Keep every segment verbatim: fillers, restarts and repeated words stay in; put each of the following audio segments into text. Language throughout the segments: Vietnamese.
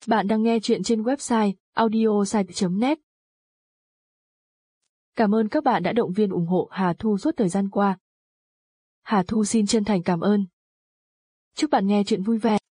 Bạn đang nghe chuyện trên website audiosite chấm net. Cảm ơn các bạn đã động viên ủng hộ Hà Thu suốt thời gian qua. Hà Thu xin chân thành cảm ơn. Chúc bạn nghe chuyện vui vẻ.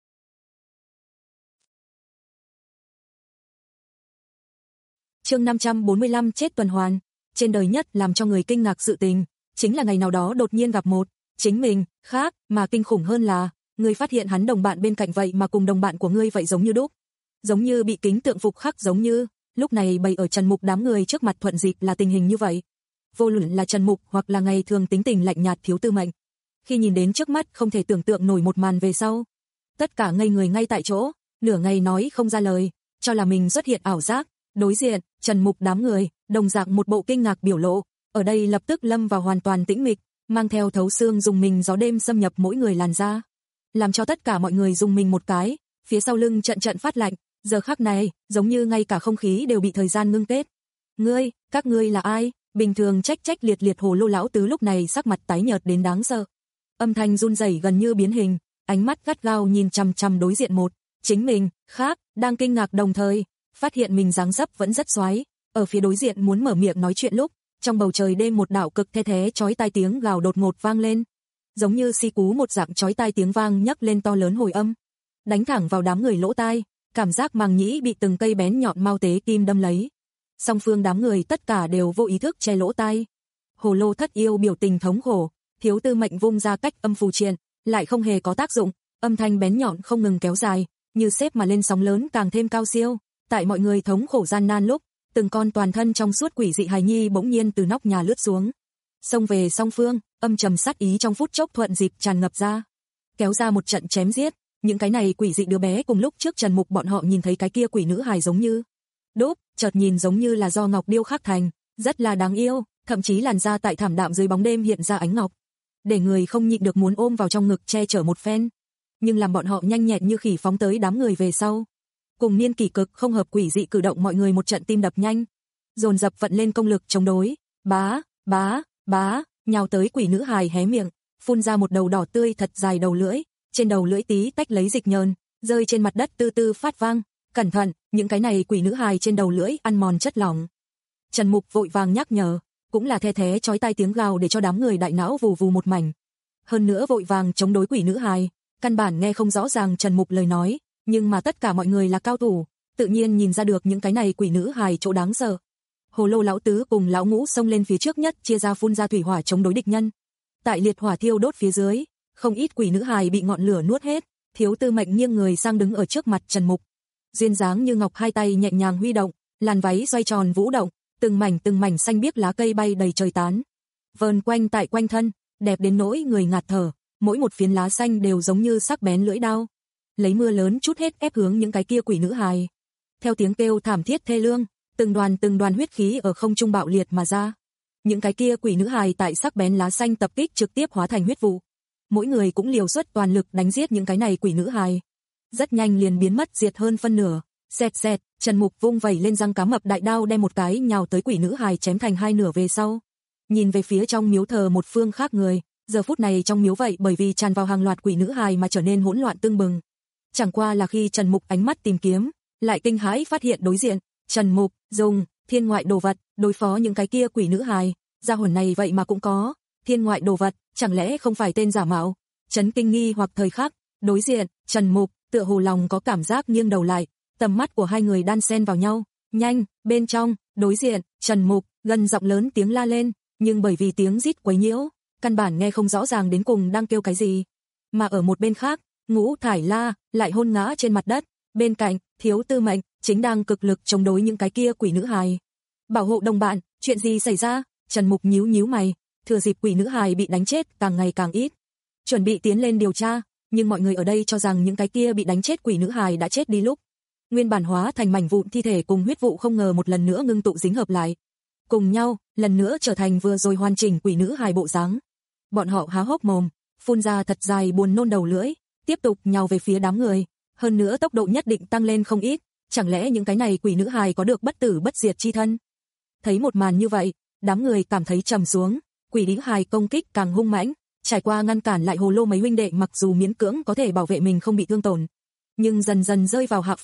Chương năm trăm bốn mươi lăm chết tuần hoàn. Trên đời nhất làm cho người kinh ngạc sự tình, chính là ngày nào đó đột nhiên gặp một chính mình khác, mà kinh khủng hơn là ngươi phát hiện hắn đồng bạn bên cạnh vậy mà cùng đồng bạn của ngươi vậy giống như đúc, giống như bị kính tượng phục khắc, giống như lúc này bày ở Trần Mục đám người trước mặt thuận dịp là tình hình như vậy. Vô luận là Trần Mục hoặc là ngày thường tính tình lạnh nhạt Thiếu Tư Mệnh, khi nhìn đến trước mắt không thể tưởng tượng nổi một màn về sau, tất cả ngây người ngay tại chỗ, nửa ngày nói không ra lời, cho là mình xuất hiện ảo giác. Đối diện, Trần Mục đám người, đồng dạng một bộ kinh ngạc biểu lộ, ở đây lập tức lâm vào hoàn toàn tĩnh mịch, mang theo thấu xương dùng mình gió đêm xâm nhập mỗi người làn da, làm cho tất cả mọi người dùng mình một cái, phía sau lưng trận trận phát lạnh, giờ khắc này, giống như ngay cả không khí đều bị thời gian ngưng kết. Ngươi, các ngươi là ai? Bình thường trách trách liệt liệt Hồ Lô lão tứ lúc này sắc mặt tái nhợt đến đáng sợ. Âm thanh run rẩy gần như biến hình, ánh mắt gắt gao nhìn chằm chằm đối diện một chính mình khác, đang kinh ngạc đồng thời phát hiện mình dáng dấp vẫn rất xoái, ở phía đối diện muốn mở miệng nói chuyện lúc, trong bầu trời đêm một đạo cực the thế chói tai tiếng gào đột ngột vang lên, giống như si cú một dạng chói tai tiếng vang nhấc lên to lớn hồi âm, đánh thẳng vào đám người lỗ tai, cảm giác màng nhĩ bị từng cây bén nhọn mau tế kim đâm lấy. Song phương đám người tất cả đều vô ý thức che lỗ tai. Hồ Lô Thất Yêu biểu tình thống khổ, Thiếu Tư Mệnh vung ra cách âm phù triện, lại không hề có tác dụng, âm thanh bén nhọn không ngừng kéo dài, như xếp mà lên sóng lớn càng thêm cao siêu. Tại mọi người thống khổ gian nan lúc, từng con toàn thân trong suốt quỷ dị hài nhi bỗng nhiên từ nóc nhà lướt xuống, xông về song phương, âm trầm sát ý trong phút chốc thuận dịp tràn ngập ra, kéo ra một trận chém giết. Những cái này quỷ dị đứa bé cùng lúc trước Trần Mục bọn họ nhìn thấy cái kia quỷ nữ hài giống như đúc, chợt nhìn giống như là do ngọc điêu khắc thành, rất là đáng yêu, thậm chí làn da tại thảm đạm dưới bóng đêm hiện ra ánh ngọc, để người không nhịn được muốn ôm vào trong ngực che chở một phen. Nhưng làm bọn họ nhanh nhẹn như khỉ phóng tới đám người về sau, cùng niên kỷ cực không hợp quỷ dị cử động, mọi người một trận tim đập nhanh, dồn dập vận lên công lực chống đối, bá, bá, bá, nhào tới quỷ nữ hài hé miệng, phun ra một đầu đỏ tươi thật dài đầu lưỡi, trên đầu lưỡi tí tách lấy dịch nhờn, rơi trên mặt đất tư tư phát vang, cẩn thận, những cái này quỷ nữ hài trên đầu lưỡi ăn mòn chất lỏng. Trần Mục vội vàng nhắc nhở, cũng là the thế chói tai tiếng gào để cho đám người đại não vù vù một mảnh. Hơn nữa vội vàng chống đối quỷ nữ hài, căn bản nghe không rõ ràng Trần Mục lời nói, nhưng mà tất cả mọi người là cao thủ, tự nhiên nhìn ra được những cái này quỷ nữ hài chỗ đáng sợ. Hồ Lô lão tứ cùng lão ngũ xông lên phía trước nhất, chia ra phun ra thủy hỏa chống đối địch nhân. Tại liệt hỏa thiêu đốt phía dưới, không ít quỷ nữ hài bị ngọn lửa nuốt hết. Thiếu Tư Mệnh nghiêng người sang đứng ở trước mặt Trần Mục, duyên dáng như ngọc hai tay nhẹ nhàng huy động, làn váy xoay tròn vũ động, từng mảnh từng mảnh xanh biếc lá cây bay đầy trời tán, vờn quanh tại quanh thân, đẹp đến nỗi người ngạt thở, mỗi một phiến lá xanh đều giống như sắc bén lưỡi dao, lấy mưa lớn chút hết ép hướng những cái kia quỷ nữ hài. Theo tiếng kêu thảm thiết thê lương, từng đoàn từng đoàn huyết khí ở không trung bạo liệt mà ra. Những cái kia quỷ nữ hài tại sắc bén lá xanh tập kích trực tiếp hóa thành huyết vụ. Mỗi người cũng liều xuất toàn lực đánh giết những cái này quỷ nữ hài. Rất nhanh liền biến mất diệt hơn phân nửa. Xẹt xẹt, Trần Mục vung vẩy lên răng cá mập đại đao đem một cái nhào tới quỷ nữ hài chém thành hai nửa về sau. Nhìn về phía trong miếu thờ một phương khác người, giờ phút này trong miếu vậy bởi vì tràn vào hàng loạt quỷ nữ hài mà trở nên hỗn loạn tương bừng. Chẳng qua là khi Trần Mục ánh mắt tìm kiếm, lại kinh hãi phát hiện đối diện, Trần Mục dùng thiên ngoại đồ vật đối phó những cái kia quỷ nữ hài, gia hồn này vậy mà cũng có thiên ngoại đồ vật, chẳng lẽ không phải tên giả mạo? Chấn kinh nghi hoặc thời khắc, đối diện, Trần Mục tựa hồ lòng có cảm giác nghiêng đầu lại, tầm mắt của hai người đan xen vào nhau, nhanh, bên trong, đối diện, Trần Mục gần giọng lớn tiếng la lên, nhưng bởi vì tiếng rít quấy nhiễu, căn bản nghe không rõ ràng đến cùng đang kêu cái gì. Mà ở một bên khác, Ngũ Thải La lại hôn ngã trên mặt đất, bên cạnh, Thiếu Tư Mệnh chính đang cực lực chống đối những cái kia quỷ nữ hài. Bảo hộ đồng bạn, chuyện gì xảy ra? Trần Mục nhíu nhíu mày, thừa dịp quỷ nữ hài bị đánh chết càng ngày càng ít, chuẩn bị tiến lên điều tra, nhưng mọi người ở đây cho rằng những cái kia bị đánh chết quỷ nữ hài đã chết đi lúc nguyên bản hóa thành mảnh vụn thi thể cùng huyết vụ không ngờ một lần nữa ngưng tụ dính hợp lại, cùng nhau, lần nữa trở thành vừa rồi hoàn chỉnh quỷ nữ hài bộ dáng. Bọn họ há hốc mồm, phun ra thật dài buồn nôn đầu lưỡi, tiếp tục nhào về phía đám người, hơn nữa tốc độ nhất định tăng lên không ít, chẳng lẽ những cái này quỷ nữ hài có được bất tử bất diệt chi thân? Thấy một màn như vậy, đám người cảm thấy trầm xuống, quỷ nữ hài công kích càng hung mãnh, trải qua ngăn cản lại Hồ Lô mấy huynh đệ mặc dù miễn cưỡng có thể bảo vệ mình không bị thương tổn, nhưng dần dần rơi vào hạ phong,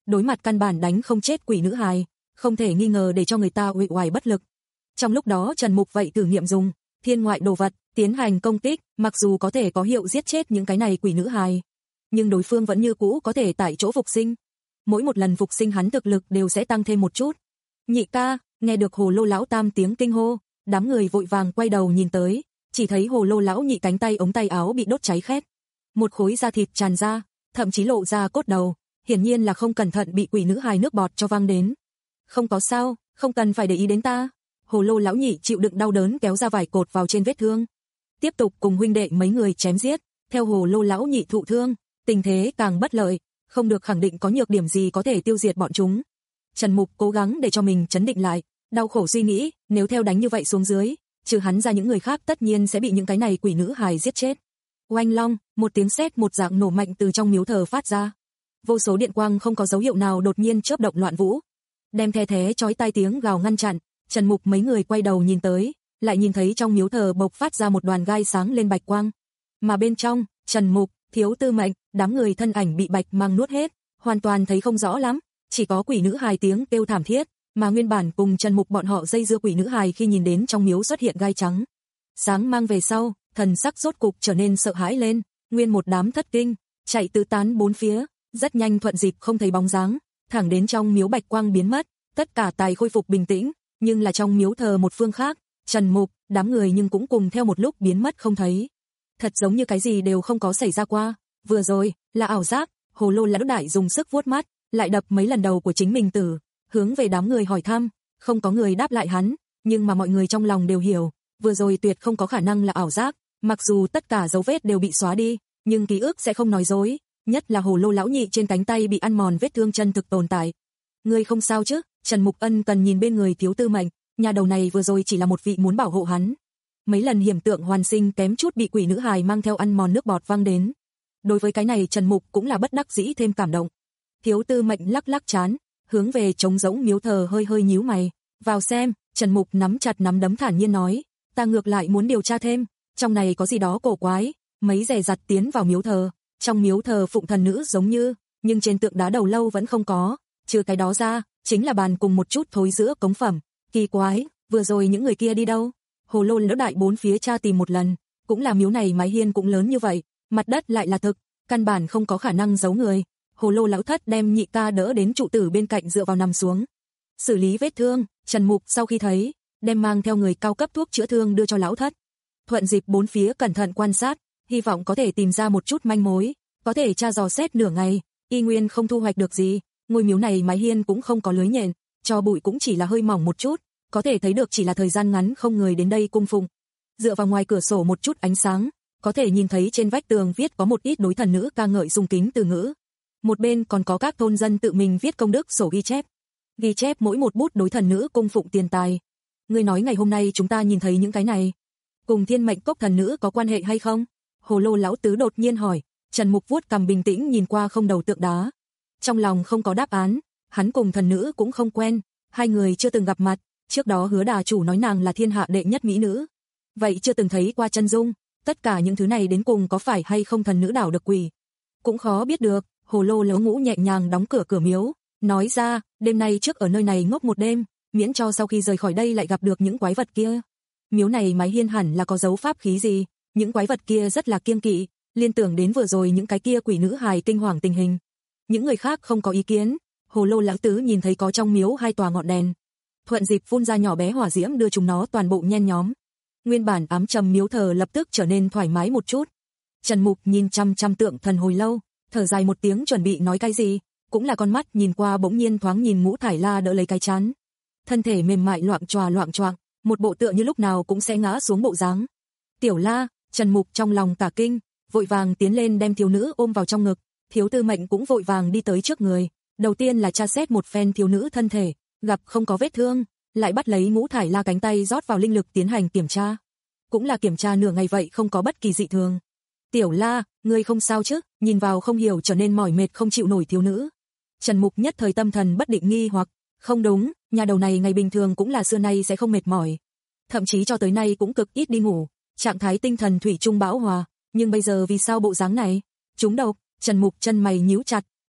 đối mặt căn bản đánh không chết quỷ nữ hài, không thể nghi ngờ để cho người ta uể oải bất lực. Trong lúc đó Trần Mục vậy thử nghiệm dùng thiên ngoại đồ vật tiến hành công kích, mặc dù có thể có hiệu giết chết những cái này quỷ nữ hài, nhưng đối phương vẫn như cũ có thể tại chỗ phục sinh. Mỗi một lần phục sinh hắn thực lực đều sẽ tăng thêm một chút. Nhị ca, nghe được Hồ Lô lão tam tiếng kinh hô, đám người vội vàng quay đầu nhìn tới, chỉ thấy Hồ Lô lão nhị cánh tay ống tay áo bị đốt cháy khét, một khối da thịt tràn ra, thậm chí lộ ra cốt đầu, hiển nhiên là không cẩn thận bị quỷ nữ hài nước bọt cho văng đến. Không có sao, không cần phải để ý đến ta. Hồ Lô lão nhị chịu đựng đau đớn kéo ra vải cột vào trên vết thương, tiếp tục cùng huynh đệ mấy người chém giết. Theo Hồ Lô lão nhị thụ thương, tình thế càng bất lợi, không được khẳng định có nhược điểm gì có thể tiêu diệt bọn chúng. Trần Mục cố gắng để cho mình trấn định lại, đau khổ suy nghĩ, nếu theo đánh như vậy xuống dưới, trừ hắn ra những người khác tất nhiên sẽ bị những cái này quỷ nữ hài giết chết. Oanh long, một tiếng sét một dạng nổ mạnh từ trong miếu thờ phát ra. Vô số điện quang không có dấu hiệu nào đột nhiên chớp động loạn vũ, đem the thé chói tai tiếng gào ngăn chặn. Trần Mục mấy người quay đầu nhìn tới, lại nhìn thấy trong miếu thờ bộc phát ra một đoàn gai sáng lên bạch quang. Mà bên trong, Trần Mục, Thiếu Tư Mệnh, đám người thân ảnh bị bạch mang nuốt hết, hoàn toàn thấy không rõ lắm, chỉ có quỷ nữ hài tiếng kêu thảm thiết, mà nguyên bản cùng Trần Mục bọn họ dây dưa quỷ nữ hài khi nhìn đến trong miếu xuất hiện gai trắng sáng mang về sau, thần sắc rốt cục trở nên sợ hãi lên, nguyên một đám thất kinh, chạy tứ tán bốn phía, rất nhanh thuận dịp không thấy bóng dáng, thẳng đến trong miếu bạch quang biến mất, tất cả tài khôi phục bình tĩnh, nhưng là trong miếu thờ một phương khác, Trần Mục, đám người nhưng cũng cùng theo một lúc biến mất không thấy. Thật giống như cái gì đều không có xảy ra qua, vừa rồi là ảo giác. Hồ Lô lão đại dùng sức vuốt mắt, lại đập mấy lần đầu của chính mình tử, hướng về đám người hỏi thăm, không có người đáp lại hắn, nhưng mà mọi người trong lòng đều hiểu, vừa rồi tuyệt không có khả năng là ảo giác, mặc dù tất cả dấu vết đều bị xóa đi, nhưng ký ức sẽ không nói dối, nhất là Hồ Lô lão nhị trên cánh tay bị ăn mòn vết thương chân thực tồn tại. Ngươi không sao chứ? Trần Mục ân cần nhìn bên người Thiếu Tư Mệnh, nhà đầu này vừa rồi chỉ là một vị muốn bảo hộ hắn. Mấy lần hiểm tượng hoàn sinh kém chút bị quỷ nữ hài mang theo ăn mòn nước bọt văng đến. Đối với cái này Trần Mục cũng là bất đắc dĩ thêm cảm động. Thiếu Tư Mệnh lắc lắc trán, hướng về trống rỗng miếu thờ hơi hơi nhíu mày, vào xem. Trần Mục nắm chặt nắm đấm thản nhiên nói, ta ngược lại muốn điều tra thêm, trong này có gì đó cổ quái. Mấy dè dặt tiến vào miếu thờ, trong miếu thờ phụng thần nữ giống như, nhưng trên tượng đá đầu lâu vẫn không có, trừ cái đó ra, chính là bàn cùng một chút thối giữa cống phẩm. Kỳ quái, vừa rồi những người kia đi đâu? Hồ Lô lão đại bốn phía tra tìm một lần, cũng là miếu này mái hiên cũng lớn như vậy, mặt đất lại là thực, căn bản không có khả năng giấu người. Hồ Lô lão thất đem nhị ca đỡ đến trụ tử bên cạnh dựa vào nằm xuống, xử lý vết thương. Trần Mục sau khi thấy, đem mang theo người cao cấp thuốc chữa thương đưa cho lão thất, thuận dịp bốn phía cẩn thận quan sát, hy vọng có thể tìm ra một chút manh mối, có thể tra dò xét nửa ngày, y nguyên không thu hoạch được gì. Ngôi miếu này mái hiên cũng không có lưới nhện, cho bụi cũng chỉ là hơi mỏng một chút, có thể thấy được chỉ là thời gian ngắn không người đến đây cung phụng. Dựa vào ngoài cửa sổ một chút ánh sáng, có thể nhìn thấy trên vách tường viết có một ít đối thần nữ ca ngợi dung kính từ ngữ. Một bên còn có các thôn dân tự mình viết công đức sổ ghi chép, ghi chép mỗi một bút đối thần nữ cung phụng tiền tài. Ngươi nói ngày hôm nay chúng ta nhìn thấy những cái này, cùng Thiên Mệnh Cốc thần nữ có quan hệ hay không? Hồ Lô lão tứ đột nhiên hỏi. Trần Mục vuốt cằm bình tĩnh nhìn qua không đầu tượng đá, trong lòng không có đáp án, hắn cùng thần nữ cũng không quen, hai người chưa từng gặp mặt, trước đó Hứa đà chủ nói nàng là thiên hạ đệ nhất mỹ nữ, vậy chưa từng thấy qua chân dung, tất cả những thứ này đến cùng có phải hay không thần nữ đảo được quỷ, cũng khó biết được. Hồ Lô lão ngũ nhẹ nhàng đóng cửa cửa miếu, nói ra, đêm nay trước ở nơi này ngốc một đêm, miễn cho sau khi rời khỏi đây lại gặp được những quái vật kia. Miếu này mái hiên hẳn là có dấu pháp khí gì, những quái vật kia rất là kiêng kỵ, liên tưởng đến vừa rồi những cái kia quỷ nữ hài kinh hoàng tình hình. Những người khác không có ý kiến. Hồ Lô lão tứ nhìn thấy có trong miếu hai tòa ngọn đèn, thuận dịp phun ra nhỏ bé hỏa diễm đưa chúng nó toàn bộ nhen nhóm. Nguyên bản ám trầm miếu thờ lập tức trở nên thoải mái một chút. Trần Mục nhìn chăm chăm tượng thần hồi lâu, thở dài một tiếng chuẩn bị nói cái gì, cũng là con mắt nhìn qua bỗng nhiên thoáng nhìn Ngũ Thải La đỡ lấy cái chán, thân thể mềm mại loạng choạng loạng choạng, một bộ tựa như lúc nào cũng sẽ ngã xuống bộ dáng. Tiểu La, Trần Mục trong lòng cả kinh, vội vàng tiến lên đem thiếu nữ ôm vào trong ngực. Thiếu Tư Mệnh cũng vội vàng đi tới trước người, đầu tiên là tra xét một phen thiếu nữ thân thể, gặp không có vết thương, lại bắt lấy Ngũ Thải La cánh tay rót vào linh lực tiến hành kiểm tra. Cũng là kiểm tra nửa ngày vậy không có bất kỳ dị thường. Tiểu La, ngươi không sao chứ? Nhìn vào không hiểu trở nên mỏi mệt không chịu nổi thiếu nữ. Trần Mục nhất thời tâm thần bất định nghi hoặc, không đúng, nhà đầu này ngày bình thường cũng là xưa nay sẽ không mệt mỏi, thậm chí cho tới nay cũng cực ít đi ngủ, trạng thái tinh thần thủy chung bão hòa, nhưng bây giờ vì sao bộ dáng này? Trúng độc. Trần Mục chân mày nhíu chặt,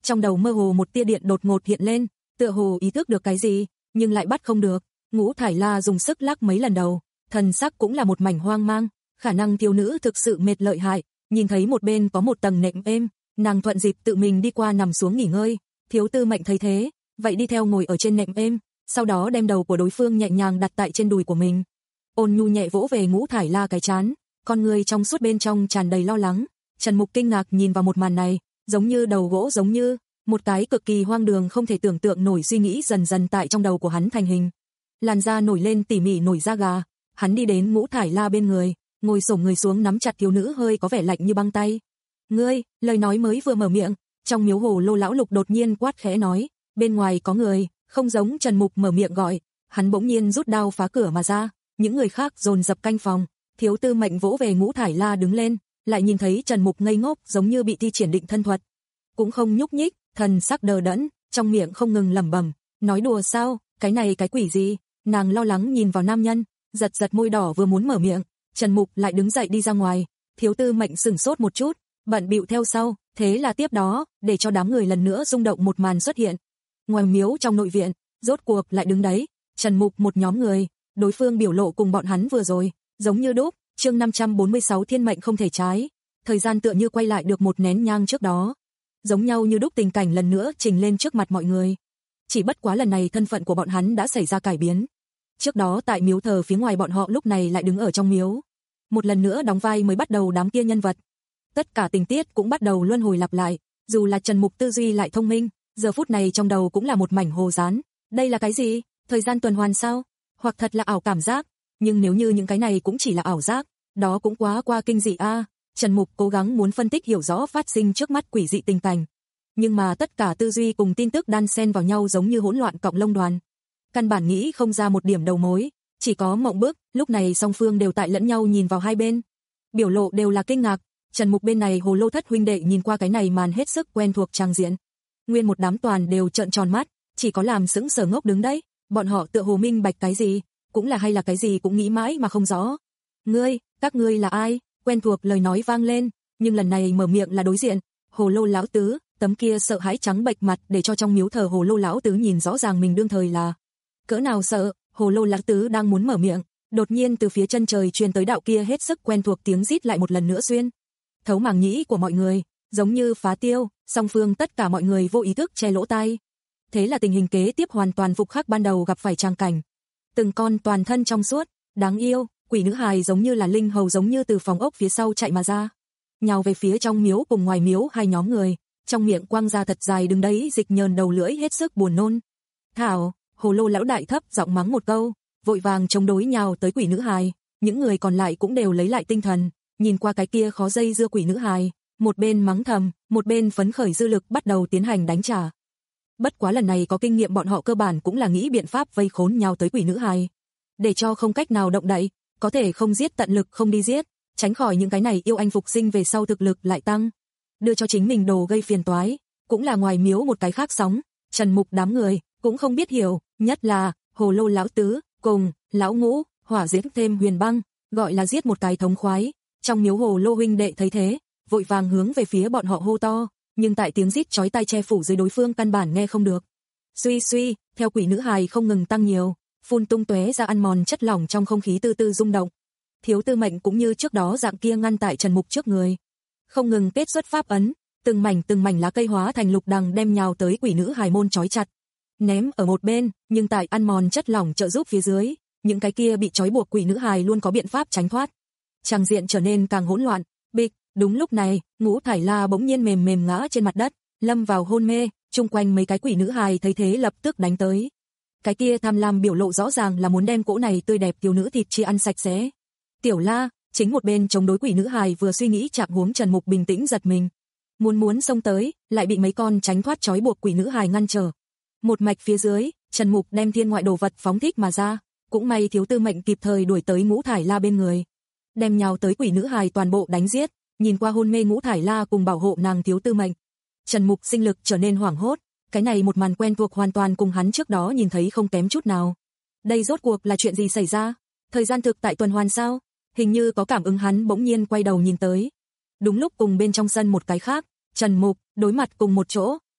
trong đầu mơ hồ một tia điện đột ngột hiện lên, tựa hồ ý thức được cái gì, nhưng lại bắt không được. Ngũ Thải La dùng sức lắc mấy lần đầu, thần sắc cũng là một mảnh hoang mang, khả năng thiếu nữ thực sự mệt lợi hại, nhìn thấy một bên có một tầng nệm êm, nàng thuận dịp tự mình đi qua nằm xuống nghỉ ngơi. Thiếu Tư Mệnh thấy thế, vậy đi theo ngồi ở trên nệm êm, sau đó đem đầu của đối phương nhẹ nhàng đặt tại trên đùi của mình. Ôn nhu nhẹ vỗ về Ngũ Thải La cái trán, con người trong suốt bên trong tràn đầy lo lắng. Trần Mục kinh ngạc nhìn vào một màn này, giống như đầu gỗ, giống như một cái cực kỳ hoang đường không thể tưởng tượng nổi suy nghĩ dần dần tại trong đầu của hắn thành hình. Làn da nổi lên tỉ mỉ nổi da gà, hắn đi đến Ngũ Thải La bên người, ngồi xổm người xuống nắm chặt thiếu nữ hơi có vẻ lạnh như băng tay. "Ngươi", lời nói mới vừa mở miệng, trong miếu hồ lô lão Lục đột nhiên quát khẽ nói, "Bên ngoài có người", không giống Trần Mục mở miệng gọi, hắn bỗng nhiên rút đao phá cửa mà ra, những người khác dồn dập canh phòng. Thiếu Tư Mệnh vỗ về Ngũ Thải La đứng lên, lại nhìn thấy Trần Mục ngây ngốc giống như bị thi triển định thân thuật, cũng không nhúc nhích, thần sắc đờ đẫn, trong miệng không ngừng lẩm bẩm, nói đùa sao, cái này cái quỷ gì? Nàng lo lắng nhìn vào nam nhân, giật giật môi đỏ vừa muốn mở miệng, Trần Mục lại đứng dậy đi ra ngoài. Thiếu Tư Mệnh sửng sốt một chút, bận bịu theo sau, thế là tiếp đó, để cho đám người lần nữa rung động một màn xuất hiện. Ngoài miếu trong nội viện, rốt cuộc lại đứng đấy, Trần Mục một nhóm người, đối phương biểu lộ cùng bọn hắn vừa rồi, giống như đúc. Chương năm trăm bốn mươi sáu Thiên mệnh không thể trái. Thời gian tựa như quay lại được một nén nhang trước đó, giống nhau như đúc tình cảnh lần nữa trình lên trước mặt mọi người. Chỉ bất quá lần này thân phận của bọn hắn đã xảy ra cải biến. Trước đó tại miếu thờ phía ngoài, bọn họ lúc này lại đứng ở trong miếu, một lần nữa đóng vai mới bắt đầu đám kia nhân vật. Tất cả tình tiết cũng bắt đầu luân hồi lặp lại, dù là Trần Mục tư duy lại thông minh, giờ phút này trong đầu cũng là một mảnh hồ dán. Đây là cái gì? Thời gian tuần hoàn sao? Hoặc thật là ảo cảm giác? Nhưng nếu như những cái này cũng chỉ là ảo giác, đó cũng quá qua kinh dị a. À. Trần Mục cố gắng muốn phân tích hiểu rõ phát sinh trước mắt quỷ dị tình cảnh, nhưng mà tất cả tư duy cùng tin tức đan xen vào nhau giống như hỗn loạn cọng lông đoàn, căn bản nghĩ không ra một điểm đầu mối, chỉ có mộng bức. Lúc này song phương đều tại lẫn nhau nhìn vào hai bên, biểu lộ đều là kinh ngạc. Trần Mục bên này Hồ Lô thất huynh đệ nhìn qua cái này màn hết sức quen thuộc trang diện, nguyên một đám toàn đều trợn tròn mắt, chỉ có làm sững sờ ngốc đứng đấy. Bọn họ tựa hồ minh bạch cái gì, cũng là hay là cái gì cũng nghĩ mãi mà không rõ. "Ngươi, các ngươi là ai?" Quen thuộc lời nói vang lên, nhưng lần này mở miệng là đối diện, Hồ Lô lão tứ, tấm kia sợ hãi trắng bệch mặt để cho trong miếu thờ Hồ Lô lão tứ nhìn rõ ràng mình đương thời là cỡ nào sợ. Hồ Lô lão tứ đang muốn mở miệng, đột nhiên từ phía chân trời truyền tới đạo kia hết sức quen thuộc tiếng rít lại một lần nữa xuyên thấu màng nhĩ của mọi người, giống như phá tiêu. Song phương tất cả mọi người vô ý thức che lỗ tai. Thế là tình hình kế tiếp hoàn toàn phục khắc ban đầu gặp phải trang cảnh. Từng con toàn thân trong suốt, đáng yêu, quỷ nữ hài giống như là linh hầu giống như từ phòng ốc phía sau chạy mà ra, nhào về phía trong miếu cùng ngoài miếu hai nhóm người, trong miệng quăng ra thật dài đứng đấy dịch nhờn đầu lưỡi hết sức buồn nôn. "Thảo!" Hồ Lô lão đại thấp giọng mắng một câu, vội vàng chống đối nhào tới quỷ nữ hài. Những người còn lại cũng đều lấy lại tinh thần, nhìn qua cái kia khó dây dưa quỷ nữ hài, một bên mắng thầm, một bên phấn khởi dư lực bắt đầu tiến hành đánh trả. Bất quá lần này có kinh nghiệm, bọn họ cơ bản cũng là nghĩ biện pháp vây khốn nhào tới quỷ nữ hài, để cho không cách nào động đậy, có thể không giết tận lực không đi giết, tránh khỏi những cái này yêu anh phục sinh về sau thực lực lại tăng, đưa cho chính mình đồ gây phiền toái. Cũng là ngoài miếu một cái khác sóng, Trần Mục đám người cũng không biết hiểu, nhất là Hồ Lô lão tứ cùng lão ngũ, hỏa diễm thêm huyền băng, gọi là giết một cái thống khoái. Trong miếu Hồ Lô huynh đệ thấy thế, vội vàng hướng về phía bọn họ hô to, nhưng tại tiếng rít chói tai che phủ dưới đối phương căn bản nghe không được. Suy suy, theo quỷ nữ hài không ngừng tăng nhiều, phun tung tóe ra ăn mòn chất lỏng trong không khí từ từ rung động. Thiếu Tư Mệnh cũng như trước đó dạng kia ngăn tại Trần Mục trước người, không ngừng kết xuất pháp ấn, từng mảnh từng mảnh lá cây hóa thành lục đằng đem nhào tới quỷ nữ hài môn trói chặt, ném ở một bên, nhưng tại ăn mòn chất lỏng trợ giúp phía dưới, những cái kia bị trói buộc quỷ nữ hài luôn có biện pháp tránh thoát. Trang diện trở nên càng hỗn loạn. Bịch, đúng lúc này, Ngũ Thải La bỗng nhiên mềm mềm ngã trên mặt đất, lâm vào hôn mê. Chung quanh mấy cái quỷ nữ hài thấy thế lập tức đánh tới. Cái kia tham lam biểu lộ rõ ràng là muốn đem cỗ này tươi đẹp thiếu nữ thịt chia ăn sạch sẽ. Tiểu La, chính một bên chống đối quỷ nữ hài vừa suy nghĩ chạm huống Trần Mục bình tĩnh giật mình, muốn muốn xông tới, lại bị mấy con tránh thoát trói buộc quỷ nữ hài ngăn trở. Một mạch phía dưới, Trần Mục đem thiên ngoại đồ vật phóng thích mà ra, cũng may Thiếu Tư Mệnh kịp thời đuổi tới Ngũ Thải La bên người, đem nhào tới quỷ nữ hài toàn bộ đánh giết. Nhìn qua hôn mê Ngũ Thải La cùng bảo hộ nàng Thiếu Tư Mệnh, Trần Mục sinh lực trở nên hoảng hốt, cái này một màn quen thuộc hoàn toàn cùng hắn trước đó nhìn thấy không kém chút nào. Đây rốt cuộc là chuyện gì xảy ra? Thời gian thực tại tuần hoàn sao? Hình như có cảm ứng, hắn bỗng nhiên quay đầu nhìn tới. Đúng lúc cùng bên trong sân một cái khác, Trần Mục đối mặt cùng một chỗ,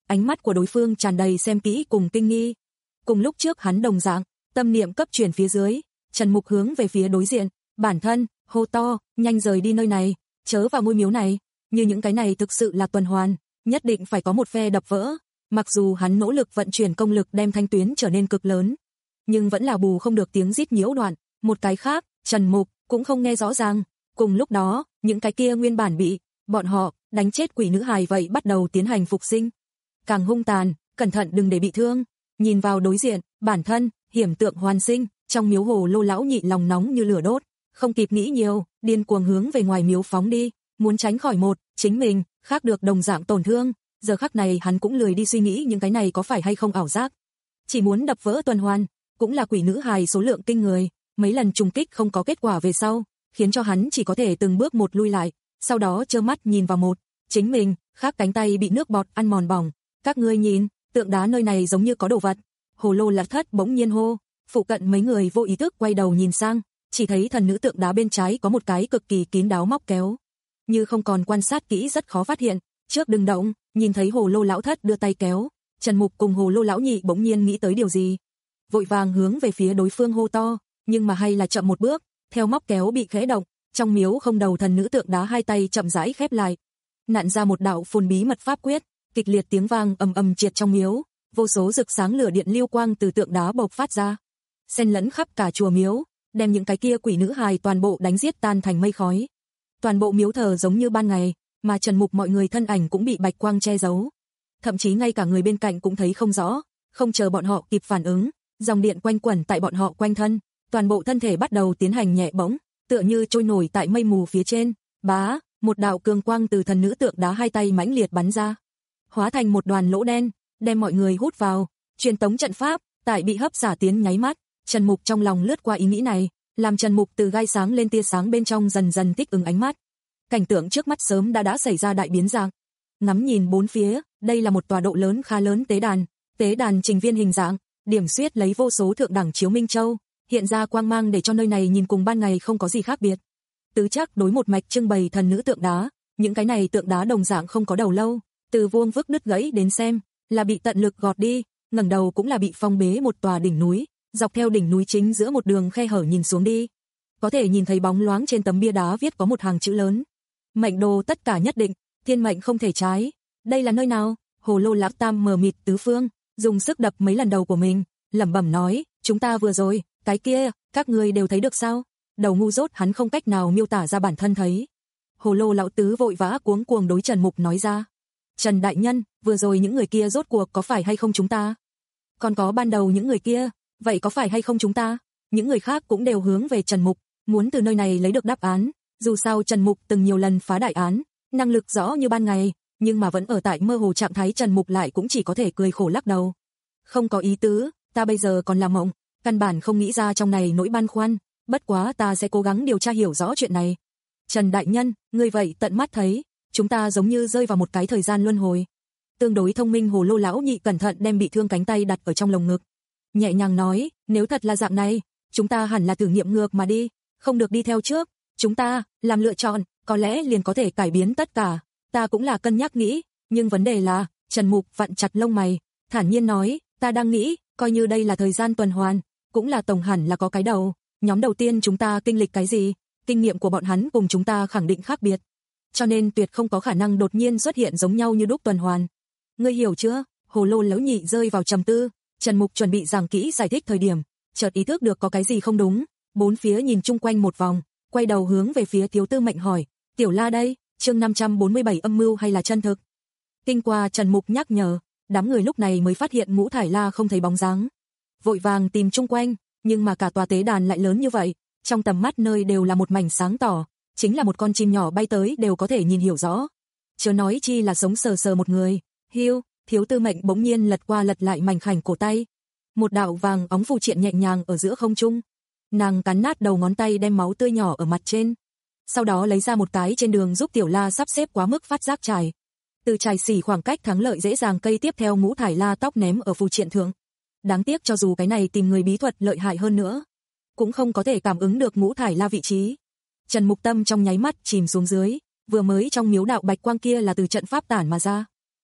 ánh mắt của đối phương tràn đầy xem kỹ cùng kinh nghi. Cùng lúc trước hắn đồng dạng, tâm niệm cấp chuyển phía dưới, Trần Mục hướng về phía đối diện, bản thân, hô to, nhanh rời đi nơi này, chớ vào ngôi miếu này, như những cái này thực sự là tuần hoàn, nhất định phải có một phe đập vỡ. Mặc dù hắn nỗ lực vận chuyển công lực đem thanh tuyến trở nên cực lớn, nhưng vẫn là bù không được tiếng rít nhiễu đoạn. Một cái khác, Trần Mục cũng không nghe rõ ràng. Cùng lúc đó, những cái kia nguyên bản bị bọn họ đánh chết quỷ nữ hài vậy bắt đầu tiến hành phục sinh, càng hung tàn, cẩn thận đừng để bị thương. Nhìn vào đối diện, bản thân hiểm tượng hoàn sinh, trong miếu Hồ Lô lão nhị lòng nóng như lửa đốt, không kịp nghĩ nhiều, điên cuồng hướng về ngoài miếu phóng đi, muốn tránh khỏi một chính mình khác được đồng dạng tổn thương. Giờ khắc này hắn cũng lười đi suy nghĩ những cái này có phải hay không ảo giác, chỉ muốn đập vỡ tuần hoàn. Cũng là quỷ nữ hài số lượng kinh người, mấy lần trùng kích không có kết quả về sau, khiến cho hắn chỉ có thể từng bước một lui lại, sau đó trơ mắt nhìn vào một chính mình khác cánh tay bị nước bọt ăn mòn bỏng. Các ngươi nhìn, tượng đá nơi này giống như có đồ vật. Hồ Lô Lạc Thất bỗng nhiên hô. Phụ cận mấy người vô ý thức quay đầu nhìn sang, chỉ thấy thần nữ tượng đá bên trái có một cái cực kỳ kín đáo móc kéo, như không còn quan sát kỹ rất khó phát hiện. Trước đừng động. Nhìn thấy Hồ Lô lão thất đưa tay kéo, Trần Mục cùng Hồ Lô lão nhị bỗng nhiên nghĩ tới điều gì, vội vàng hướng về phía đối phương hô to, nhưng mà hay là chậm một bước, theo móc kéo bị khẽ động, trong miếu không đầu thần nữ tượng đá hai tay chậm rãi khép lại, nặn ra một đạo phồn bí mật pháp quyết, kịch liệt tiếng vang ầm ầm triệt trong miếu, vô số rực sáng lửa điện lưu quang từ tượng đá bộc phát ra, xen lẫn khắp cả chùa miếu, đem những cái kia quỷ nữ hài toàn bộ đánh giết tan thành mây khói. Toàn bộ miếu thờ giống như ban ngày, mà Trần Mục mọi người thân ảnh cũng bị bạch quang che giấu, thậm chí ngay cả người bên cạnh cũng thấy không rõ. Không chờ bọn họ kịp phản ứng, dòng điện quanh quẩn tại bọn họ quanh thân, toàn bộ thân thể bắt đầu tiến hành nhẹ bỗng, tựa như trôi nổi tại mây mù phía trên. Bá, một đạo cường quang từ thần nữ tượng đá hai tay mãnh liệt bắn ra, hóa thành một đoàn lỗ đen, đem mọi người hút vào. Truyền tống trận pháp, tại bị hấp xả tiến nháy mắt, Trần Mục trong lòng lướt qua ý nghĩ này, làm Trần Mục từ gai sáng lên tia sáng bên trong dần dần thích ứng ánh mắt. Cảnh tượng trước mắt sớm đã đã xảy ra đại biến dạng. Ngắm nhìn bốn phía, đây là một tòa độ lớn khá lớn tế đàn, tế đàn trình viên hình dạng, điểm xuyết lấy vô số thượng đẳng chiếu minh châu, hiện ra quang mang để cho nơi này nhìn cùng ban ngày không có gì khác biệt. Tứ chắc đối một mạch trưng bày thần nữ tượng đá, những cái này tượng đá đồng dạng không có đầu lâu, từ vuông vức đứt gãy đến xem, là bị tận lực gọt đi, ngẩng đầu cũng là bị phong bế một tòa đỉnh núi, dọc theo đỉnh núi chính giữa một đường khe hở nhìn xuống đi, có thể nhìn thấy bóng loáng trên tấm bia đá viết có một hàng chữ lớn: mệnh đồ tất cả nhất định, thiên mệnh không thể trái. Đây là nơi nào? Hồ Lô Lạc Tam mờ mịt tứ phương, dùng sức đập mấy lần đầu của mình, lẩm bẩm nói, chúng ta vừa rồi, cái kia, các ngươi đều thấy được sao? Đầu ngu dốt hắn không cách nào miêu tả ra bản thân thấy. Hồ Lô lão tứ vội vã cuống cuồng đối Trần Mục nói ra, Trần đại nhân, vừa rồi những người kia rốt cuộc có phải hay không chúng ta? Còn có ban đầu những người kia, vậy có phải hay không chúng ta? Những người khác cũng đều hướng về Trần Mục, muốn từ nơi này lấy được đáp án. Dù sao Trần Mục từng nhiều lần phá đại án, năng lực rõ như ban ngày, nhưng mà vẫn ở tại mơ hồ trạng thái. Trần Mục lại cũng chỉ có thể cười khổ lắc đầu. Không có ý tứ, ta bây giờ còn là mộng, căn bản không nghĩ ra trong này nỗi băn khoăn, bất quá ta sẽ cố gắng điều tra hiểu rõ chuyện này. Trần đại nhân, ngươi vậy tận mắt thấy, chúng ta giống như rơi vào một cái thời gian luân hồi. Tương đối thông minh Hồ Lô lão nhị cẩn thận đem bị thương cánh tay đặt ở trong lồng ngực, nhẹ nhàng nói, nếu thật là dạng này, chúng ta hẳn là thử nghiệm ngược mà đi, không được đi theo trước, chúng ta làm lựa chọn, có lẽ liền có thể cải biến tất cả. Ta cũng là cân nhắc nghĩ, nhưng vấn đề là, Trần Mục vặn chặt lông mày, thản nhiên nói, ta đang nghĩ, coi như đây là thời gian tuần hoàn, cũng là tổng hẳn là có cái đầu, nhóm đầu tiên chúng ta kinh lịch cái gì, kinh nghiệm của bọn hắn cùng chúng ta khẳng định khác biệt, cho nên tuyệt không có khả năng đột nhiên xuất hiện giống nhau như đúc tuần hoàn. Ngươi hiểu chưa? Hồ Lô lão nhị rơi vào trầm tư, Trần Mục chuẩn bị giảng kỹ giải thích thời điểm, chợt ý thức được có cái gì không đúng, bốn phía nhìn chung quanh một vòng, quay đầu hướng về phía Tiếu Tư Mệnh hỏi, Tiểu La đây, chương năm trăm bốn mươi bảy âm mưu hay là chân thực? Kinh qua Trần Mục nhắc nhở, đám người lúc này mới phát hiện Ngũ Thải La không thấy bóng dáng, vội vàng tìm chung quanh, nhưng mà cả tòa tế đàn lại lớn như vậy, trong tầm mắt nơi đều là một mảnh sáng tỏ, chính là một con chim nhỏ bay tới đều có thể nhìn hiểu rõ, chớ nói chi là sống sờ sờ một người. Hiu, Thiếu Tư Mệnh bỗng nhiên lật qua lật lại mảnh khảnh cổ tay, một đạo vàng óng phù triện nhẹ nhàng ở giữa không trung, nàng cắn nát đầu ngón tay đem máu tươi nhỏ ở mặt trên, sau đó lấy ra một cái trên đường giúp Tiểu La sắp xếp quá mức phát giác trải, từ trải xỉ khoảng cách thắng lợi dễ dàng cây tiếp theo Ngũ Thải La tóc ném ở phù triện thượng. Đáng tiếc cho dù cái này tìm người bí thuật lợi hại hơn nữa, cũng không có thể cảm ứng được Ngũ Thải La vị trí. Trần Mục tâm trong nháy mắt chìm xuống dưới, vừa mới trong miếu đạo bạch quang kia là từ trận pháp tản mà ra,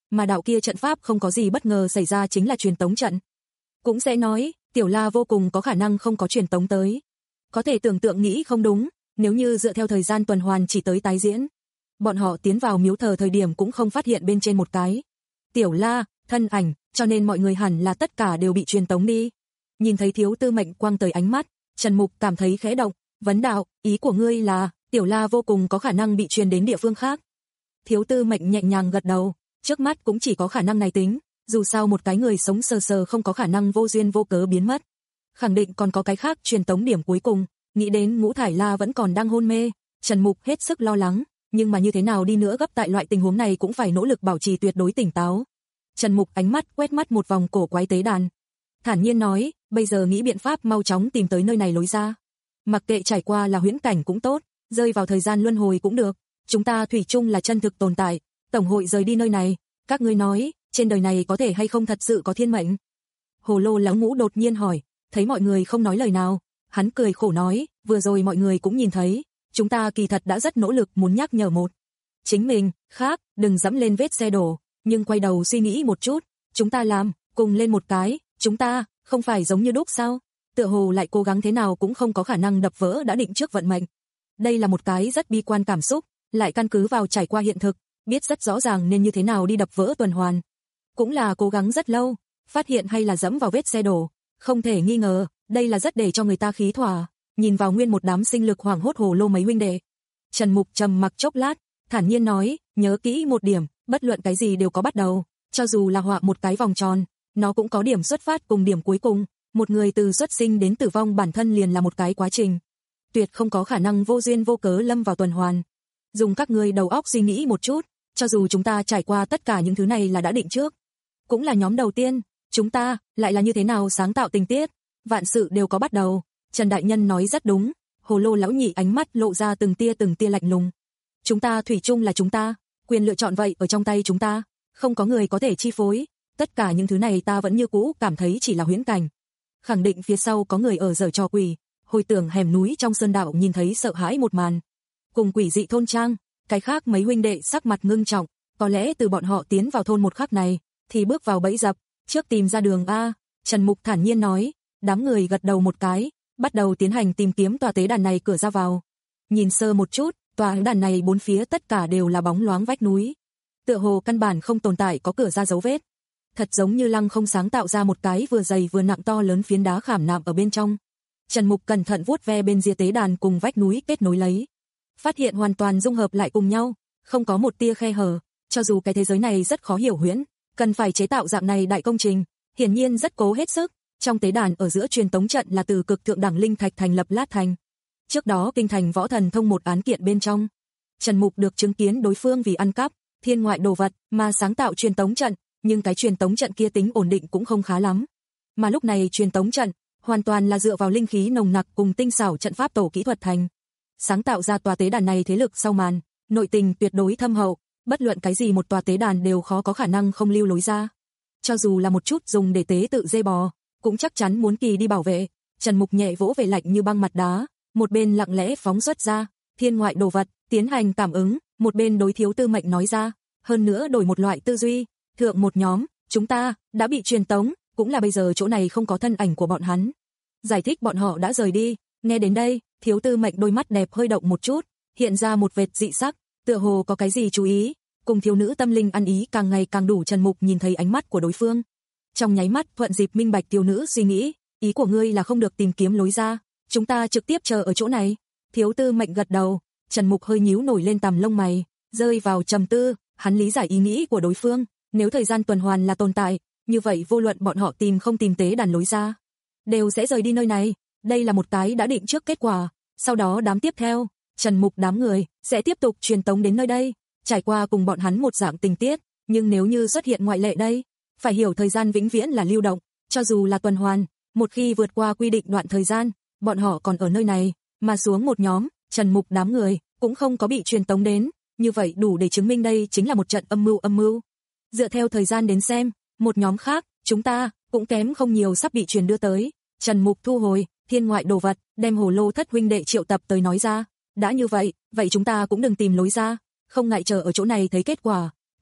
mà đạo kia trận pháp không có gì bất ngờ xảy ra chính là truyền tống trận. Cũng sẽ nói, Tiểu La vô cùng có khả năng không có truyền tống tới. Có thể tưởng tượng nghĩ không đúng, nếu như dựa theo thời gian tuần hoàn chỉ tới tái diễn. Bọn họ tiến vào miếu thờ thời điểm cũng không phát hiện bên trên một cái Tiểu La thân ảnh, cho nên mọi người hẳn là tất cả đều bị truyền tống đi. Nhìn thấy Thiếu Tư Mệnh quang tới ánh mắt, Trần Mục cảm thấy khẽ động, vấn đạo, ý của ngươi là, Tiểu La vô cùng có khả năng bị truyền đến địa phương khác. Thiếu Tư Mệnh nhẹ nhàng gật đầu, trước mắt cũng chỉ có khả năng này tính, dù sao một cái người sống sờ sờ không có khả năng vô duyên vô cớ biến mất. Khẳng định còn có cái khác truyền tống điểm cuối cùng, nghĩ đến Ngũ Thải La vẫn còn đang hôn mê, Trần Mục hết sức lo lắng, nhưng mà như thế nào đi nữa gấp tại loại tình huống này cũng phải nỗ lực bảo trì tuyệt đối tỉnh táo. Trần Mục ánh mắt quét mắt một vòng cổ quái tế đàn, thản nhiên nói, bây giờ nghĩ biện pháp mau chóng tìm tới nơi này lối ra. Mặc kệ trải qua là huyễn cảnh cũng tốt, rơi vào thời gian luân hồi cũng được, chúng ta thủy chung là chân thực tồn tại, tổng hội rời đi nơi này, các ngươi nói, trên đời này có thể hay không thật sự có thiên mệnh? Hồ Lô lão ngũ đột nhiên hỏi, thấy mọi người không nói lời nào, hắn cười khổ nói, vừa rồi mọi người cũng nhìn thấy, chúng ta kỳ thật đã rất nỗ lực muốn nhắc nhở một chính mình, khác, đừng dẫm lên vết xe đổ, nhưng quay đầu suy nghĩ một chút, chúng ta làm, cùng lên một cái, chúng ta, không phải giống như đúc sao? Tựa hồ lại cố gắng thế nào cũng không có khả năng đập vỡ đã định trước vận mệnh. Đây là một cái rất bi quan cảm xúc, lại căn cứ vào trải qua hiện thực, biết rất rõ ràng nên như thế nào đi đập vỡ tuần hoàn. Cũng là cố gắng rất lâu, phát hiện hay là dẫm vào vết xe đổ, không thể nghi ngờ, đây là rất để cho người ta khí thỏa, nhìn vào nguyên một đám sinh lực hoảng hốt Hồ Lô mấy huynh đệ. Trần Mục trầm mặc chốc lát, thản nhiên nói, nhớ kỹ một điểm, bất luận cái gì đều có bắt đầu, cho dù là họa một cái vòng tròn, nó cũng có điểm xuất phát cùng điểm cuối cùng, một người từ xuất sinh đến tử vong bản thân liền là một cái quá trình. Tuyệt không có khả năng vô duyên vô cớ lâm vào tuần hoàn. Dùng các ngươi đầu óc suy nghĩ một chút, cho dù chúng ta trải qua tất cả những thứ này là đã định trước, cũng là nhóm đầu tiên, chúng ta lại là như thế nào sáng tạo tình tiết, vạn sự đều có bắt đầu. Trần đại nhân nói rất đúng, Hồ Lô lão nhị ánh mắt lộ ra từng tia từng tia lạnh lùng. Chúng ta thủy chung là chúng ta, quyền lựa chọn vậy ở trong tay chúng ta, không có người có thể chi phối, tất cả những thứ này ta vẫn như cũ cảm thấy chỉ là huyễn cảnh. Khẳng định phía sau có người ở giở trò quỷ, hồi tưởng hẻm núi trong sơn đạo nhìn thấy sợ hãi một màn. Cùng quỷ dị thôn trang, cái khác mấy huynh đệ sắc mặt ngưng trọng, có lẽ từ bọn họ tiến vào thôn một khắc này, thì bước vào bẫy dập, trước tìm ra đường A. Trần Mục thản nhiên nói, đám người gật đầu một cái, bắt đầu tiến hành tìm kiếm tòa tế đàn này cửa ra vào. Nhìn sơ một chút, tòa đàn này bốn phía tất cả đều là bóng loáng vách núi. Tựa hồ căn bản không tồn tại có cửa ra dấu vết. Thật giống như lăng không sáng tạo ra một cái vừa dày vừa nặng to lớn phiến đá khảm nạm ở bên trong. Trần Mục cẩn thận vuốt ve bên rìa tế đàn cùng vách núi kết nối lấy. Phát hiện hoàn toàn dung hợp lại cùng nhau, không có một tia khe hở, cho dù cái thế giới này rất khó hiểu huyễn, cần phải chế tạo dạng này đại công trình, hiển nhiên rất cố hết sức. Trong tế đàn ở giữa truyền tống trận là từ cực thượng đẳng linh thạch thành lập lát thành. Trước đó kinh thành võ thần thông một án kiện bên trong, Trần Mục được chứng kiến đối phương vì ăn cắp thiên ngoại đồ vật mà sáng tạo truyền tống trận, nhưng cái truyền tống trận kia tính ổn định cũng không khá lắm. Mà lúc này truyền tống trận hoàn toàn là dựa vào linh khí nồng nặc cùng tinh xảo trận pháp tổ kỹ thuật thành. Sáng tạo ra tòa tế đàn này thế lực sau màn, nội tình tuyệt đối thâm hậu, bất luận cái gì một tòa tế đàn đều khó có khả năng không lưu lối ra. Cho dù là một chút dùng để tế tự dê bò, cũng chắc chắn muốn kỳ đi bảo vệ. Trần Mục nhẹ vỗ về lạnh như băng mặt đá, một bên lặng lẽ phóng xuất ra thiên ngoại đồ vật, tiến hành cảm ứng, một bên đối Thiếu Tư Mệnh nói ra, hơn nữa đổi một loại tư duy, thượng một nhóm, chúng ta đã bị truyền tống, cũng là bây giờ chỗ này không có thân ảnh của bọn hắn. Giải thích bọn họ đã rời đi. Nghe đến đây, Thiếu Tư Mệnh đôi mắt đẹp hơi động một chút, hiện ra một vệt dị sắc, tựa hồ có cái gì chú ý, cùng thiếu nữ tâm linh ăn ý càng ngày càng đủ. Trần Mục nhìn thấy ánh mắt của đối phương, trong nháy mắt thuận dịp minh bạch thiếu nữ suy nghĩ, ý của ngươi là không được tìm kiếm lối ra, chúng ta trực tiếp chờ ở chỗ này. Thiếu Tư Mệnh gật đầu, Trần Mục hơi nhíu nổi lên tằm lông mày, rơi vào trầm tư, hắn lý giải ý nghĩ của đối phương, nếu thời gian tuần hoàn là tồn tại, như vậy vô luận bọn họ tìm không tìm tế đàn lối ra, đều sẽ rời đi nơi này, đây là một cái đã định trước kết quả. Sau đó đám tiếp theo, Trần Mục đám người sẽ tiếp tục truyền tống đến nơi đây, trải qua cùng bọn hắn một dạng tình tiết, nhưng nếu như xuất hiện ngoại lệ đây, phải hiểu thời gian vĩnh viễn là lưu động, cho dù là tuần hoàn, một khi vượt qua quy định đoạn thời gian, bọn họ còn ở nơi này, mà xuống một nhóm, Trần Mục đám người cũng không có bị truyền tống đến, như vậy đủ để chứng minh đây chính là một trận âm mưu âm mưu. Dựa theo thời gian đến xem, một nhóm khác, chúng ta cũng kém không nhiều sắp bị truyền đưa tới. Trần Mục thu hồi thiên ngoại đồ vật, đem Hồ Lô thất huynh đệ triệu tập tới nói ra, đã như vậy, vậy chúng ta cũng đừng tìm lối ra, không ngại chờ ở chỗ này thấy kết quả, hoặc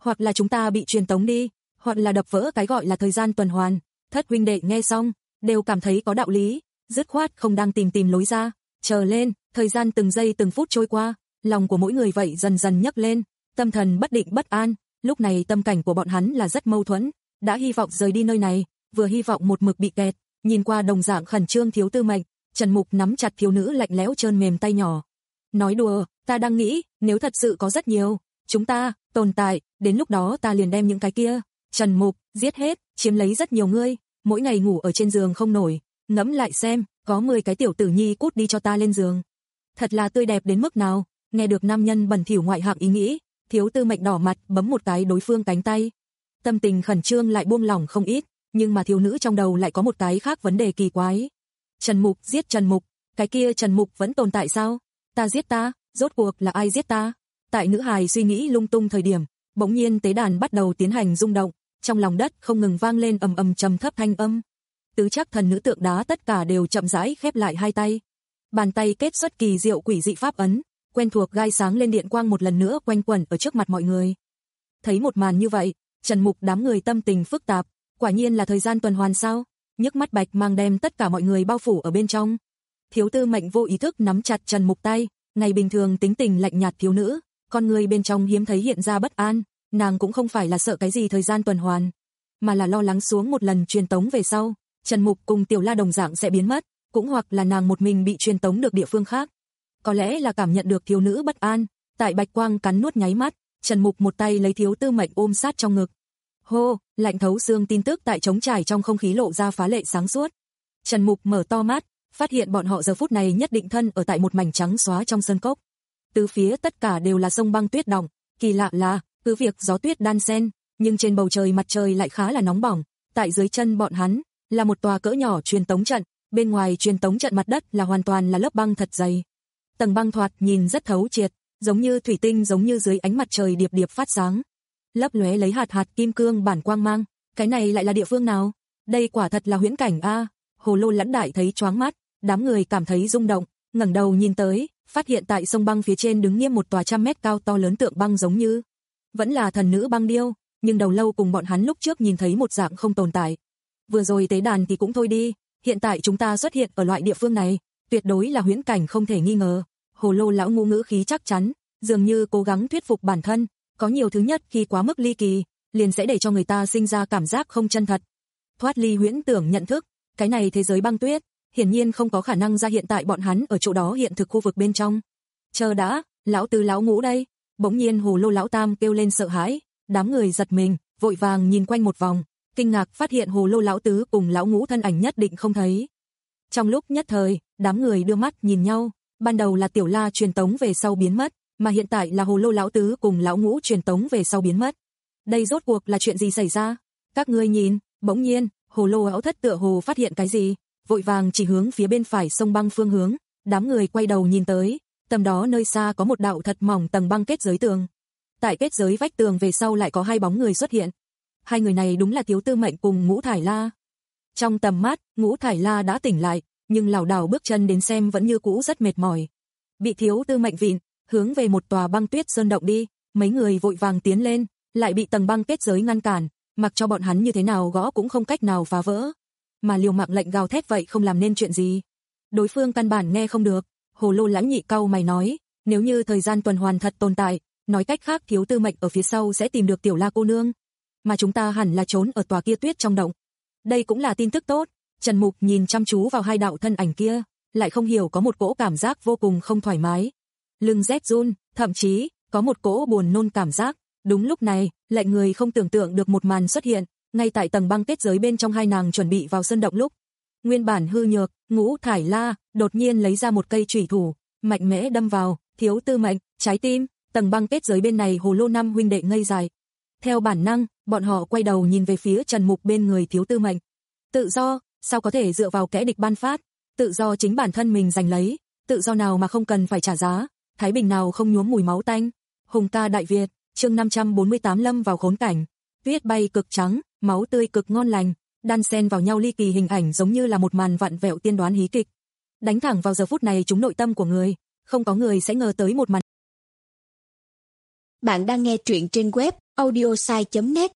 hoặc là chúng ta bị truyền tống đi, hoặc là đập vỡ cái gọi là thời gian tuần hoàn. Thất huynh đệ nghe xong, đều cảm thấy có đạo lý, dứt khoát không đang tìm tìm lối ra, chờ lên, thời gian từng giây từng phút trôi qua, lòng của mỗi người vậy dần dần nhấc lên, tâm thần bất định bất an, lúc này tâm cảnh của bọn hắn là rất mâu thuẫn, đã hy vọng rời đi nơi này, vừa hy vọng một mực bị kẹt, nhìn qua đồng dạng khẩn trương Thiếu Tư Mệnh, Trần Mục nắm chặt thiếu nữ lạnh lẽo trơn mềm tay nhỏ. Nói đùa, ta đang nghĩ, nếu thật sự có rất nhiều, chúng ta, tồn tại, đến lúc đó ta liền đem những cái kia, Trần Mục, giết hết, chiếm lấy rất nhiều ngươi, mỗi ngày ngủ ở trên giường không nổi, ngẫm lại xem, có mười cái tiểu tử nhi cút đi cho ta lên giường. Thật là tươi đẹp đến mức nào, nghe được nam nhân bẩn thỉu ngoại hạng ý nghĩ, Thiếu Tư Mệnh đỏ mặt bấm một cái đối phương cánh tay. Tâm tình khẩn trương lại buông lỏng không ít, nhưng mà thiếu nữ trong đầu lại có một cái khác vấn đề kỳ quái. Trần Mục giết Trần Mục, cái kia Trần Mục vẫn tồn tại sao? Ta giết ta, rốt cuộc là ai giết ta? Tại nữ hài suy nghĩ lung tung thời điểm, bỗng nhiên tế đàn bắt đầu tiến hành rung động, trong lòng đất không ngừng vang lên ầm ầm trầm thấp thanh âm. Tứ chắc thần nữ tượng đá tất cả đều chậm rãi khép lại hai tay. Bàn tay kết xuất kỳ diệu quỷ dị pháp ấn, quen thuộc gai sáng lên điện quang một lần nữa quanh quẩn ở trước mặt mọi người. Thấy một màn như vậy, Trần Mục đám người tâm tình phức tạp, quả nhiên là thời gian tuần hoàn sao? Nhức mắt bạch mang đem tất cả mọi người bao phủ ở bên trong. Thiếu Tư Mệnh vô ý thức nắm chặt Trần Mục tay, ngày bình thường tính tình lạnh nhạt thiếu nữ, con người bên trong hiếm thấy hiện ra bất an, nàng cũng không phải là sợ cái gì thời gian tuần hoàn, mà là lo lắng xuống một lần truyền tống về sau, Trần Mục cùng Tiểu La đồng dạng sẽ biến mất, cũng hoặc là nàng một mình bị truyền tống được địa phương khác. Có lẽ là cảm nhận được thiếu nữ bất an, tại bạch quang cắn nuốt nháy mắt, Trần Mục một tay lấy Thiếu Tư Mệnh ôm sát trong ngực. Hô, lạnh thấu xương tin tức tại trống trải trong không khí lộ ra phá lệ sáng suốt. Trần Mục mở to mắt, phát hiện bọn họ giờ phút này nhất định thân ở tại một mảnh trắng xóa trong sơn cốc. Từ phía tất cả đều là sông băng tuyết đọng, kỳ lạ là, cứ việc gió tuyết đan xen, nhưng trên bầu trời mặt trời lại khá là nóng bỏng, tại dưới chân bọn hắn là một tòa cỡ nhỏ truyền tống trận, bên ngoài truyền tống trận mặt đất là hoàn toàn là lớp băng thật dày. Tầng băng thoạt nhìn rất thấu triệt, giống như thủy tinh giống như dưới ánh mặt trời điệp điệp phát sáng. Lấp lóe lấy hạt hạt kim cương bản quang mang, cái này lại là địa phương nào? Đây quả thật là huyễn cảnh a. Hồ Lô Lãnh Đại thấy choáng mắt, đám người cảm thấy rung động, ngẩng đầu nhìn tới, phát hiện tại sông băng phía trên đứng nghiêm một tòa trăm mét cao to lớn tượng băng giống như vẫn là thần nữ băng điêu, nhưng đầu lâu cùng bọn hắn lúc trước nhìn thấy một dạng không tồn tại. Vừa rồi tế đàn thì cũng thôi đi, hiện tại chúng ta xuất hiện ở loại địa phương này, tuyệt đối là huyễn cảnh không thể nghi ngờ. Hồ Lô lão ngu ngữ khí chắc chắn, dường như cố gắng thuyết phục bản thân, có nhiều thứ nhất khi quá mức ly kỳ, liền sẽ để cho người ta sinh ra cảm giác không chân thật. Thoát ly huyễn tưởng nhận thức, cái này thế giới băng tuyết, hiển nhiên không có khả năng ra hiện tại bọn hắn ở chỗ đó hiện thực khu vực bên trong. Chờ đã, lão tứ lão ngũ đây. Bỗng nhiên Hồ Lô lão tam kêu lên sợ hãi, đám người giật mình, vội vàng nhìn quanh một vòng, kinh ngạc phát hiện Hồ Lô lão tứ cùng lão ngũ thân ảnh nhất định không thấy. Trong lúc nhất thời, đám người đưa mắt nhìn nhau, ban đầu là Tiểu La truyền tống về sau biến mất, mà hiện tại là Hồ Lô lão tứ cùng lão ngũ truyền tống về sau biến mất. Đây rốt cuộc là chuyện gì xảy ra? Các ngươi nhìn, bỗng nhiên, Hồ Lô lão thất tựa hồ phát hiện cái gì, vội vàng chỉ hướng phía bên phải sông băng phương hướng, đám người quay đầu nhìn tới, tầm đó nơi xa có một đạo thật mỏng tầng băng kết giới tường. Tại kết giới vách tường về sau lại có hai bóng người xuất hiện. Hai người này đúng là Thiếu Tư Mệnh cùng Ngũ Thải La. Trong tầm mắt, Ngũ Thải La đã tỉnh lại, nhưng lảo đảo bước chân đến xem vẫn như cũ rất mệt mỏi. Bị Thiếu Tư Mệnh vịn, hướng về một tòa băng tuyết sơn động đi, mấy người vội vàng tiến lên, lại bị tầng băng kết giới ngăn cản, mặc cho bọn hắn như thế nào gõ cũng không cách nào phá vỡ. Mà liều mạng lệnh gào thét vậy không làm nên chuyện gì. Đối phương căn bản nghe không được. Hồ Lô Lãnh Nhị cau mày nói, nếu như thời gian tuần hoàn thật tồn tại, nói cách khác Thiếu Tư Mệnh ở phía sau sẽ tìm được Tiểu La cô nương, mà chúng ta hẳn là trốn ở tòa kia tuyết trong động. Đây cũng là tin tức tốt. Trần Mục nhìn chăm chú vào hai đạo thân ảnh kia, lại không hiểu có một cỗ cảm giác vô cùng không thoải mái. Lưng rét run, thậm chí có một cỗ buồn nôn cảm giác. Đúng lúc này, lệnh người không tưởng tượng được một màn xuất hiện, ngay tại tầng băng kết giới bên trong hai nàng chuẩn bị vào sơn động lúc. Nguyên bản hư nhược, Ngũ Thải La đột nhiên lấy ra một cây chủy thủ, mạnh mẽ đâm vào Thiếu Tư Mệnh trái tim. Tầng băng kết giới bên này Hồ Lô năm huynh đệ ngây dại. Theo bản năng, bọn họ quay đầu nhìn về phía Trần Mục bên người Thiếu Tư Mệnh. Tự do, sao có thể dựa vào kẻ địch ban phát? Tự do chính bản thân mình giành lấy, tự do nào mà không cần phải trả giá, thái bình nào không nhuốm mùi máu tanh. Hùng ca Đại Việt, chương năm trăm bốn mươi tám lâm vào khốn cảnh. Tuyết bay cực trắng, máu tươi cực ngon lành, đan xen vào nhau ly kỳ hình ảnh giống như là một màn vặn vẹo tiên đoán hí kịch. Đánh thẳng vào giờ phút này trúng nội tâm của người, không có người sẽ ngờ tới một màn. Bạn đang nghe truyện trên web audiosai chấm net.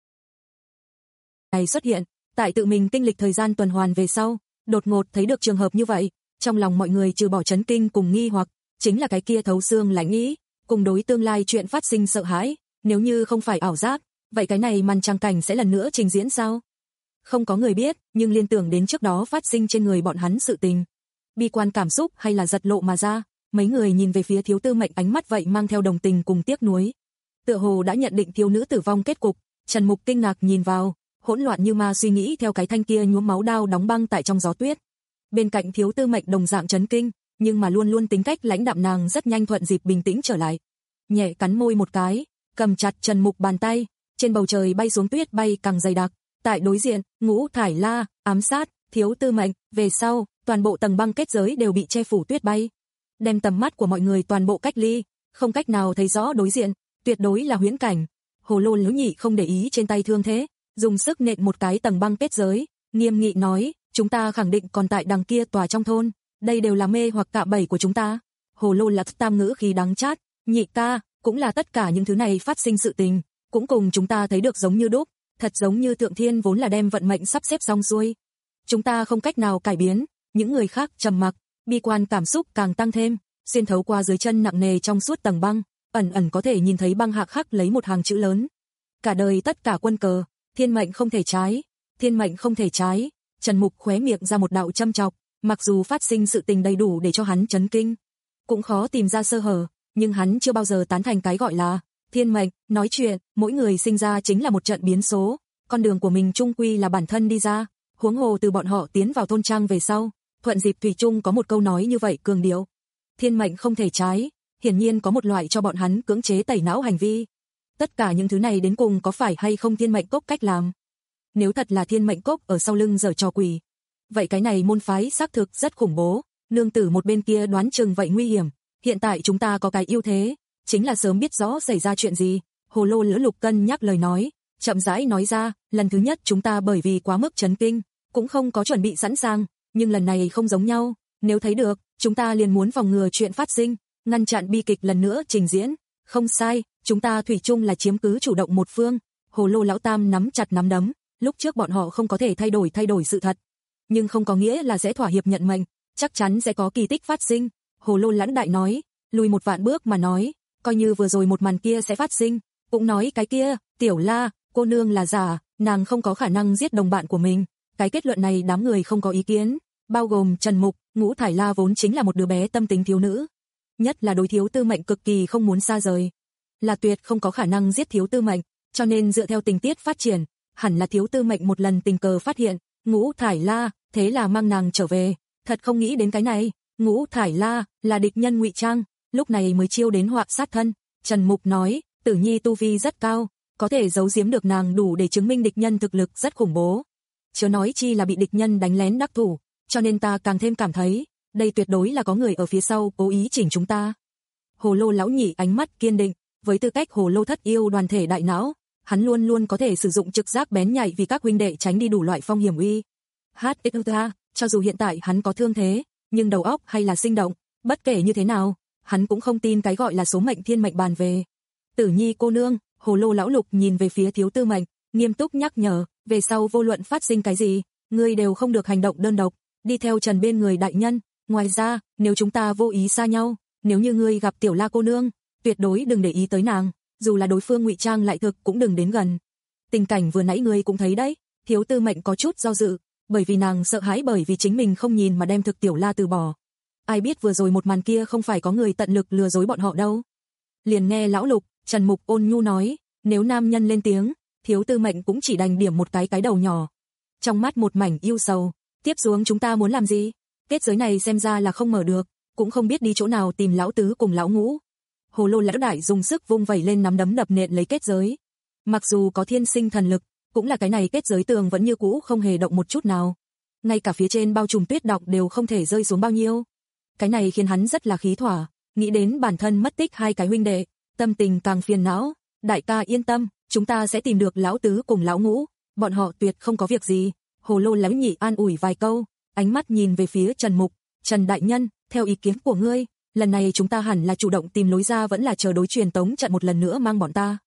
Này xuất hiện, tại tự mình kinh lịch thời gian tuần hoàn về sau, đột ngột thấy được trường hợp như vậy, trong lòng mọi người trừ bỏ chấn kinh cùng nghi hoặc, chính là cái kia thấu xương lãnh ý, cùng đối tương lai chuyện phát sinh sợ hãi, nếu như không phải ảo giác, vậy cái này màn trang cảnh sẽ lần nữa trình diễn sao? Không có người biết, nhưng liên tưởng đến trước đó phát sinh trên người bọn hắn sự tình. Bi quan cảm xúc hay là giật lộ mà ra, mấy người nhìn về phía Thiếu Tư Mệnh ánh mắt vậy mang theo đồng tình cùng tiếc nuối. Tựa hồ đã nhận định thiếu nữ tử vong kết cục, Trần Mục kinh ngạc nhìn vào, hỗn loạn như ma suy nghĩ theo cái thanh kia nhuốm máu đao đóng băng tại trong gió tuyết. Bên cạnh Thiếu Tư Mệnh đồng dạng chấn kinh, nhưng mà luôn luôn tính cách lãnh đạm nàng rất nhanh thuận dịp bình tĩnh trở lại. Nhẹ cắn môi một cái, cầm chặt Trần Mục bàn tay, trên bầu trời bay xuống tuyết bay càng dày đặc. Tại đối diện, Ngũ Thải La ám sát Thiếu Tư Mệnh, về sau, toàn bộ tầng băng kết giới đều bị che phủ tuyết bay. Đem tầm mắt của mọi người toàn bộ cách ly, không cách nào thấy rõ đối diện, tuyệt đối là huyễn cảnh. Hồ Lô Lữ Nhị không để ý trên tay thương thế, dùng sức nện một cái tầng băng kết giới, nghiêm nghị nói, chúng ta khẳng định còn tại đằng kia tòa trong thôn, đây đều là mê hoặc cạm bẫy của chúng ta. Hồ Lô Lạc tam ngữ khí đắng chát, nhị ca, cũng là tất cả những thứ này phát sinh sự tình, cũng cùng chúng ta thấy được giống như đúc, thật giống như Thượng Thiên vốn là đem vận mệnh sắp xếp xong xuôi. Chúng ta không cách nào cải biến, những người khác trầm mặc, bi quan cảm xúc càng tăng thêm, xuyên thấu qua dưới chân nặng nề trong suốt tầng băng, ẩn ẩn có thể nhìn thấy băng hạc khắc lấy một hàng chữ lớn. Cả đời tất cả quân cờ, thiên mệnh không thể trái, thiên mệnh không thể trái. Trần Mục khóe miệng ra một đạo châm chọc, mặc dù phát sinh sự tình đầy đủ để cho hắn chấn kinh, cũng khó tìm ra sơ hở, nhưng hắn chưa bao giờ tán thành cái gọi là thiên mệnh. Nói chuyện, mỗi người sinh ra chính là một trận biến số, con đường của mình chung quy là bản thân đi ra, huống hồ từ bọn họ tiến vào thôn trang về sau, thuận dịp thủy chung có một câu nói như vậy cường điệu. Thiên mệnh không thể trái, hiển nhiên có một loại cho bọn hắn cưỡng chế tẩy não hành vi. Tất cả những thứ này đến cùng có phải hay không thiên mệnh cốc cách làm? Nếu thật là thiên mệnh cốc ở sau lưng giở trò quỷ, vậy cái này môn phái xác thực rất khủng bố, nương tử một bên kia đoán chừng vậy nguy hiểm. Hiện tại chúng ta có cái ưu thế, chính là sớm biết rõ xảy ra chuyện gì. Hồ Lô Lữ Lục cân nhắc lời nói, chậm rãi nói ra, lần thứ nhất chúng ta bởi vì quá mức chấn kinh, cũng không có chuẩn bị sẵn sàng, nhưng lần này không giống nhau, nếu thấy được, chúng ta liền muốn phòng ngừa chuyện phát sinh, ngăn chặn bi kịch lần nữa trình diễn. Không sai, chúng ta thủy chung là chiếm cứ chủ động một phương. Hồ Lô lão tam nắm chặt nắm đấm, lúc trước bọn họ không có thể thay đổi thay đổi sự thật, nhưng không có nghĩa là sẽ thỏa hiệp nhận mệnh, chắc chắn sẽ có kỳ tích phát sinh. Hồ Lô Lãnh đại nói, lùi một vạn bước mà nói, coi như vừa rồi một màn kia sẽ phát sinh, cũng nói cái kia, Tiểu La, cô nương là giả, nàng không có khả năng giết đồng bạn của mình. Cái kết luận này đám người không có ý kiến, bao gồm Trần Mục. Ngũ Thải La vốn chính là một đứa bé tâm tính thiếu nữ, nhất là đối Thiếu Tư Mệnh cực kỳ không muốn xa rời, là tuyệt không có khả năng giết Thiếu Tư Mệnh, cho nên dựa theo tình tiết phát triển, hẳn là Thiếu Tư Mệnh một lần tình cờ phát hiện Ngũ Thải La, thế là mang nàng trở về. Thật không nghĩ đến cái này, Ngũ Thải La là địch nhân ngụy trang, lúc này mới chiêu đến họa sát thân. Trần Mục nói, Tử Nhi tu vi rất cao, có thể giấu giếm được nàng đủ để chứng minh địch nhân thực lực rất khủng bố. Chớ nói chi là bị địch nhân đánh lén đắc thủ, cho nên ta càng thêm cảm thấy, đây tuyệt đối là có người ở phía sau cố ý chỉnh chúng ta. Hồ Lô lão nhị ánh mắt kiên định, với tư cách Hồ Lô thất yêu đoàn thể đại não, hắn luôn luôn có thể sử dụng trực giác bén nhạy vì các huynh đệ tránh đi đủ loại phong hiểm uy. Hát ích cho dù hiện tại hắn có thương thế, nhưng đầu óc hay là sinh động, bất kể như thế nào, hắn cũng không tin cái gọi là số mệnh thiên mệnh bàn về. Tử Nhi cô nương, Hồ Lô lão lục nhìn về phía Thiếu Tư Mệnh, nghiêm túc nhắc nhở, về sau vô luận phát sinh cái gì, ngươi đều không được hành động đơn độc, đi theo Trần bên người đại nhân. Ngoài ra, nếu chúng ta vô ý xa nhau, nếu như ngươi gặp Tiểu La cô nương, tuyệt đối đừng để ý tới nàng, dù là đối phương ngụy trang lại thực cũng đừng đến gần. Tình cảnh vừa nãy ngươi cũng thấy đấy, Thiếu Tư Mệnh có chút do dự, bởi vì nàng sợ hãi bởi vì chính mình không nhìn mà đem thực Tiểu La từ bỏ. Ai biết vừa rồi một màn kia không phải có người tận lực lừa dối bọn họ đâu. Liền nghe lão lục, Trần Mục ôn nhu nói, nếu nam nhân lên tiếng, Thiếu Tư Mệnh cũng chỉ đành điểm một cái cái đầu nhỏ. Trong mắt một mảnh yêu sầu, tiếp xuống chúng ta muốn làm gì? Kết giới này xem ra là không mở được, cũng không biết đi chỗ nào tìm lão tứ cùng lão ngũ. Hồ Lô lão đại dùng sức vung vẩy lên nắm đấm đập nện lấy kết giới. Mặc dù có thiên sinh thần lực, cũng là cái này kết giới tường vẫn như cũ không hề động một chút nào. Ngay cả phía trên bao trùm tuyết đọng đều không thể rơi xuống bao nhiêu. Cái này khiến hắn rất là khí thỏa, nghĩ đến bản thân mất tích hai cái huynh đệ, tâm tình càng phiền não. Đại ca yên tâm, chúng ta sẽ tìm được lão tứ cùng lão ngũ, bọn họ tuyệt không có việc gì. Hồ Lô lão nhị an ủi vài câu, ánh mắt nhìn về phía Trần Mục, Trần đại nhân, theo ý kiến của ngươi, lần này chúng ta hẳn là chủ động tìm lối ra vẫn là chờ đối truyền tống trận một lần nữa mang bọn ta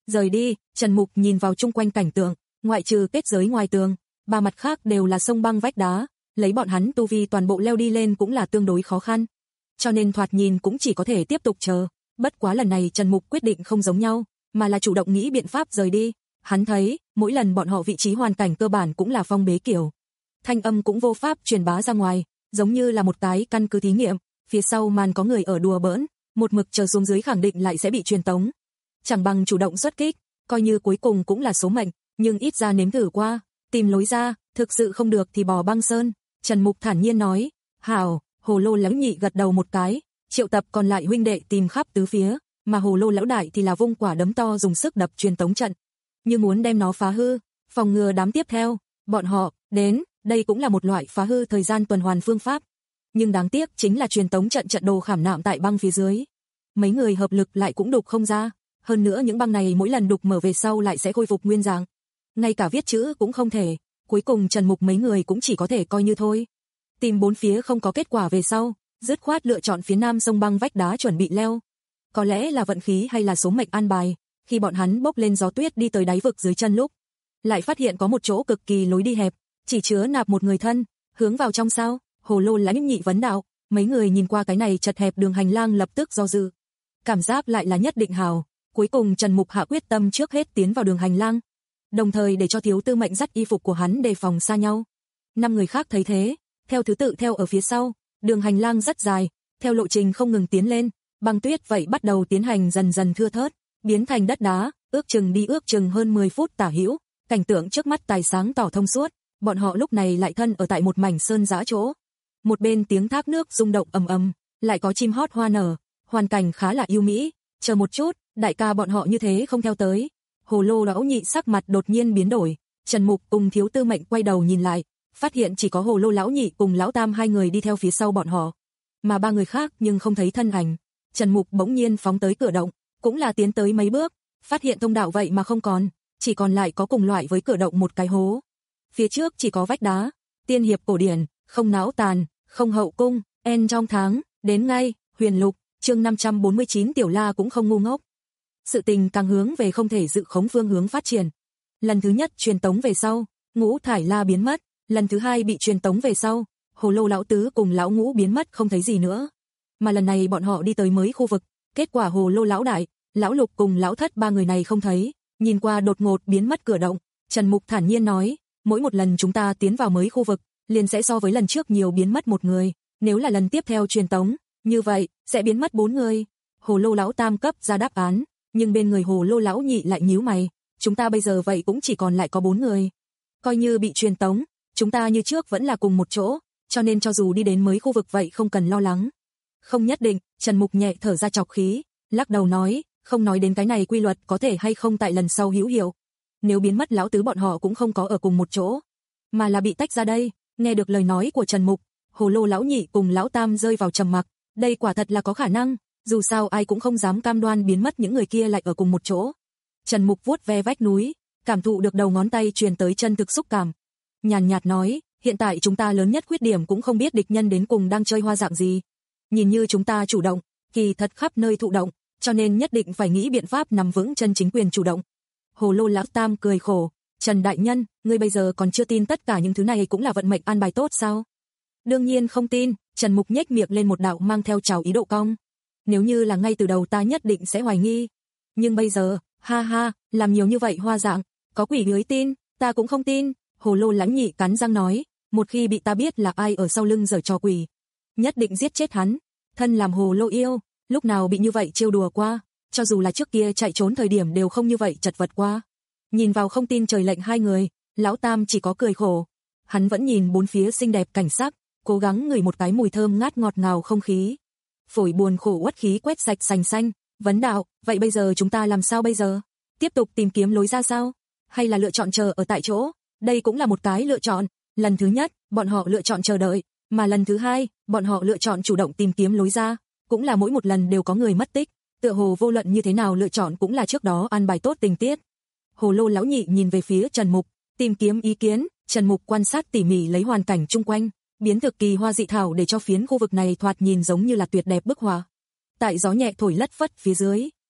Rời đi, Trần Mục nhìn vào chung quanh cảnh tượng, ngoại trừ kết giới ngoài tường, ba mặt khác đều là sông băng vách đá, lấy bọn hắn tu vi toàn bộ leo đi lên cũng là tương đối khó khăn. Cho nên thoạt nhìn cũng chỉ có thể tiếp tục chờ, bất quá lần này Trần Mục quyết định không giống nhau, mà là chủ động nghĩ biện pháp rời đi. Hắn thấy, mỗi lần bọn họ vị trí hoàn cảnh cơ bản cũng là phong bế kiểu. Thanh âm cũng vô pháp truyền bá ra ngoài, giống như là một cái căn cứ thí nghiệm, phía sau màn có người ở đùa bỡn, một mực chờ xuống dưới khẳng định lại sẽ bị truyền tống. Chẳng bằng chủ động xuất kích, coi như cuối cùng cũng là số mệnh, nhưng ít ra nếm thử qua, tìm lối ra, thực sự không được thì bò băng sơn. Trần Mục thản nhiên nói, hảo, Hồ Lô lão nhị gật đầu một cái, triệu tập còn lại huynh đệ tìm khắp tứ phía, mà Hồ Lô lão đại thì là vung quả đấm to dùng sức đập truyền tống trận, như muốn đem nó phá hư, phòng ngừa đám tiếp theo, bọn họ, đến, đây cũng là một loại phá hư thời gian tuần hoàn phương pháp. Nhưng đáng tiếc chính là truyền tống trận trận đồ khảm nạm tại băng phía dưới. Mấy người hợp lực lại cũng đục không ra, hơn nữa những băng này mỗi lần đục mở về sau lại sẽ khôi phục nguyên dạng. Ngay cả viết chữ cũng không thể, cuối cùng Trần Mục mấy người cũng chỉ có thể coi như thôi. Tìm bốn phía không có kết quả về sau, dứt khoát lựa chọn phía nam sông băng vách đá chuẩn bị leo. Có lẽ là vận khí hay là số mệnh an bài, khi bọn hắn bốc lên gió tuyết đi tới đáy vực dưới chân lúc, lại phát hiện có một chỗ cực kỳ lối đi hẹp, chỉ chứa nạp một người thân, hướng vào trong sao? Hồ Lô lãnh nhị vấn đạo, mấy người nhìn qua cái này chật hẹp đường hành lang lập tức do dự. Cảm giác lại là nhất định hào, cuối cùng Trần Mục hạ quyết tâm trước hết tiến vào đường hành lang, đồng thời để cho thiếu tư mệnh dắt y phục của hắn đề phòng xa nhau. Năm người khác thấy thế, theo thứ tự theo ở phía sau, đường hành lang rất dài, theo lộ trình không ngừng tiến lên, băng tuyết vậy bắt đầu tiến hành dần dần thưa thớt, biến thành đất đá, ước chừng đi ước chừng hơn mười phút tả hữu, cảnh tượng trước mắt tài sáng tỏ thông suốt, bọn họ lúc này lại thân ở tại một mảnh sơn dã chỗ. Một bên tiếng thác nước rung động ầm ầm, lại có chim hót hoa nở, hoàn cảnh khá là yêu mỹ. Chờ một chút, đại ca bọn họ như thế không theo tới. Hồ Lô lão nhị sắc mặt đột nhiên biến đổi, Trần Mục cùng thiếu tư mệnh quay đầu nhìn lại, phát hiện chỉ có Hồ Lô lão nhị cùng lão tam hai người đi theo phía sau bọn họ, mà ba người khác nhưng không thấy thân ảnh. Trần Mục bỗng nhiên phóng tới cửa động, cũng là tiến tới mấy bước, phát hiện thông đạo vậy mà không còn, chỉ còn lại có cùng loại với cửa động một cái hố. Phía trước chỉ có vách đá, tiên hiệp cổ điển, không não tàn, không hậu cung, en trong tháng, đến ngay, huyền lục, chương năm trăm bốn mươi chín Tiểu La cũng không ngu ngốc. Sự tình càng hướng về không thể dự khống phương hướng phát triển. Lần thứ nhất truyền tống về sau, Ngũ Thải La biến mất, lần thứ hai bị truyền tống về sau, Hồ Lô lão tứ cùng lão Ngũ biến mất không thấy gì nữa. Mà lần này bọn họ đi tới mới khu vực, kết quả Hồ Lô lão đại, lão Lục cùng lão Thất ba người này không thấy, nhìn qua đột ngột biến mất cửa động, Trần Mục thản nhiên nói, mỗi một lần chúng ta tiến vào mới khu vực, liền sẽ so với lần trước nhiều biến mất một người, nếu là lần tiếp theo truyền tống, như vậy, sẽ biến mất bốn người. Hồ Lô lão tam cấp ra đáp án, nhưng bên người Hồ Lô lão nhị lại nhíu mày, chúng ta bây giờ vậy cũng chỉ còn lại có bốn người. Coi như bị truyền tống, chúng ta như trước vẫn là cùng một chỗ, cho nên cho dù đi đến mới khu vực vậy không cần lo lắng. Không nhất định, Trần Mục nhẹ thở ra chọc khí, lắc đầu nói, không nói đến cái này quy luật có thể hay không tại lần sau hữu hiệu. Nếu biến mất lão tứ bọn họ cũng không có ở cùng một chỗ, mà là bị tách ra đây. Nghe được lời nói của Trần Mục, Hồ Lô lão nhị cùng lão tam rơi vào trầm mặc, đây quả thật là có khả năng, dù sao ai cũng không dám cam đoan biến mất những người kia lại ở cùng một chỗ. Trần Mục vuốt ve vách núi, cảm thụ được đầu ngón tay truyền tới chân thực xúc cảm. Nhàn nhạt nói, hiện tại chúng ta lớn nhất khuyết điểm cũng không biết địch nhân đến cùng đang chơi hoa dạng gì. Nhìn như chúng ta chủ động, kỳ thật khắp nơi thụ động, cho nên nhất định phải nghĩ biện pháp nắm vững chân chính quyền chủ động. Hồ Lô lão tam cười khổ, Trần đại nhân, ngươi bây giờ còn chưa tin tất cả những thứ này cũng là vận mệnh an bài tốt sao? Đương nhiên không tin, Trần Mục nhếch miệng lên một đạo mang theo trào ý độ cong. Nếu như là ngay từ đầu ta nhất định sẽ hoài nghi. Nhưng bây giờ, ha ha, làm nhiều như vậy hoa dạng, có quỷ dưới tin, ta cũng không tin. Hồ Lô lãnh nhị cắn răng nói, một khi bị ta biết là ai ở sau lưng giở trò quỷ, nhất định giết chết hắn. Thân làm Hồ Lô yêu, lúc nào bị như vậy trêu đùa qua, cho dù là trước kia chạy trốn thời điểm đều không như vậy chật vật qua. Nhìn vào không tin trời lệnh hai người, lão tam chỉ có cười khổ. Hắn vẫn nhìn bốn phía xinh đẹp cảnh sắc, cố gắng ngửi một cái mùi thơm ngát ngọt ngào không khí. Phổi buồn khổ uất khí quét sạch sành xanh, vấn đạo, vậy bây giờ chúng ta làm sao bây giờ? Tiếp tục tìm kiếm lối ra sao? Hay là lựa chọn chờ ở tại chỗ? Đây cũng là một cái lựa chọn. Lần thứ nhất, bọn họ lựa chọn chờ đợi, mà lần thứ hai, bọn họ lựa chọn chủ động tìm kiếm lối ra, cũng là mỗi một lần đều có người mất tích, tựa hồ vô luận như thế nào lựa chọn cũng là trước đó an bài tốt tình tiết. Hồ Lô lão nhị nhìn về phía Trần Mục, tìm kiếm ý kiến, Trần Mục quan sát tỉ mỉ lấy hoàn cảnh chung quanh, biến thực kỳ hoa dị thảo để cho phiến khu vực này thoạt nhìn giống như là tuyệt đẹp bức họa. Tại gió nhẹ thổi lất phất phía dưới,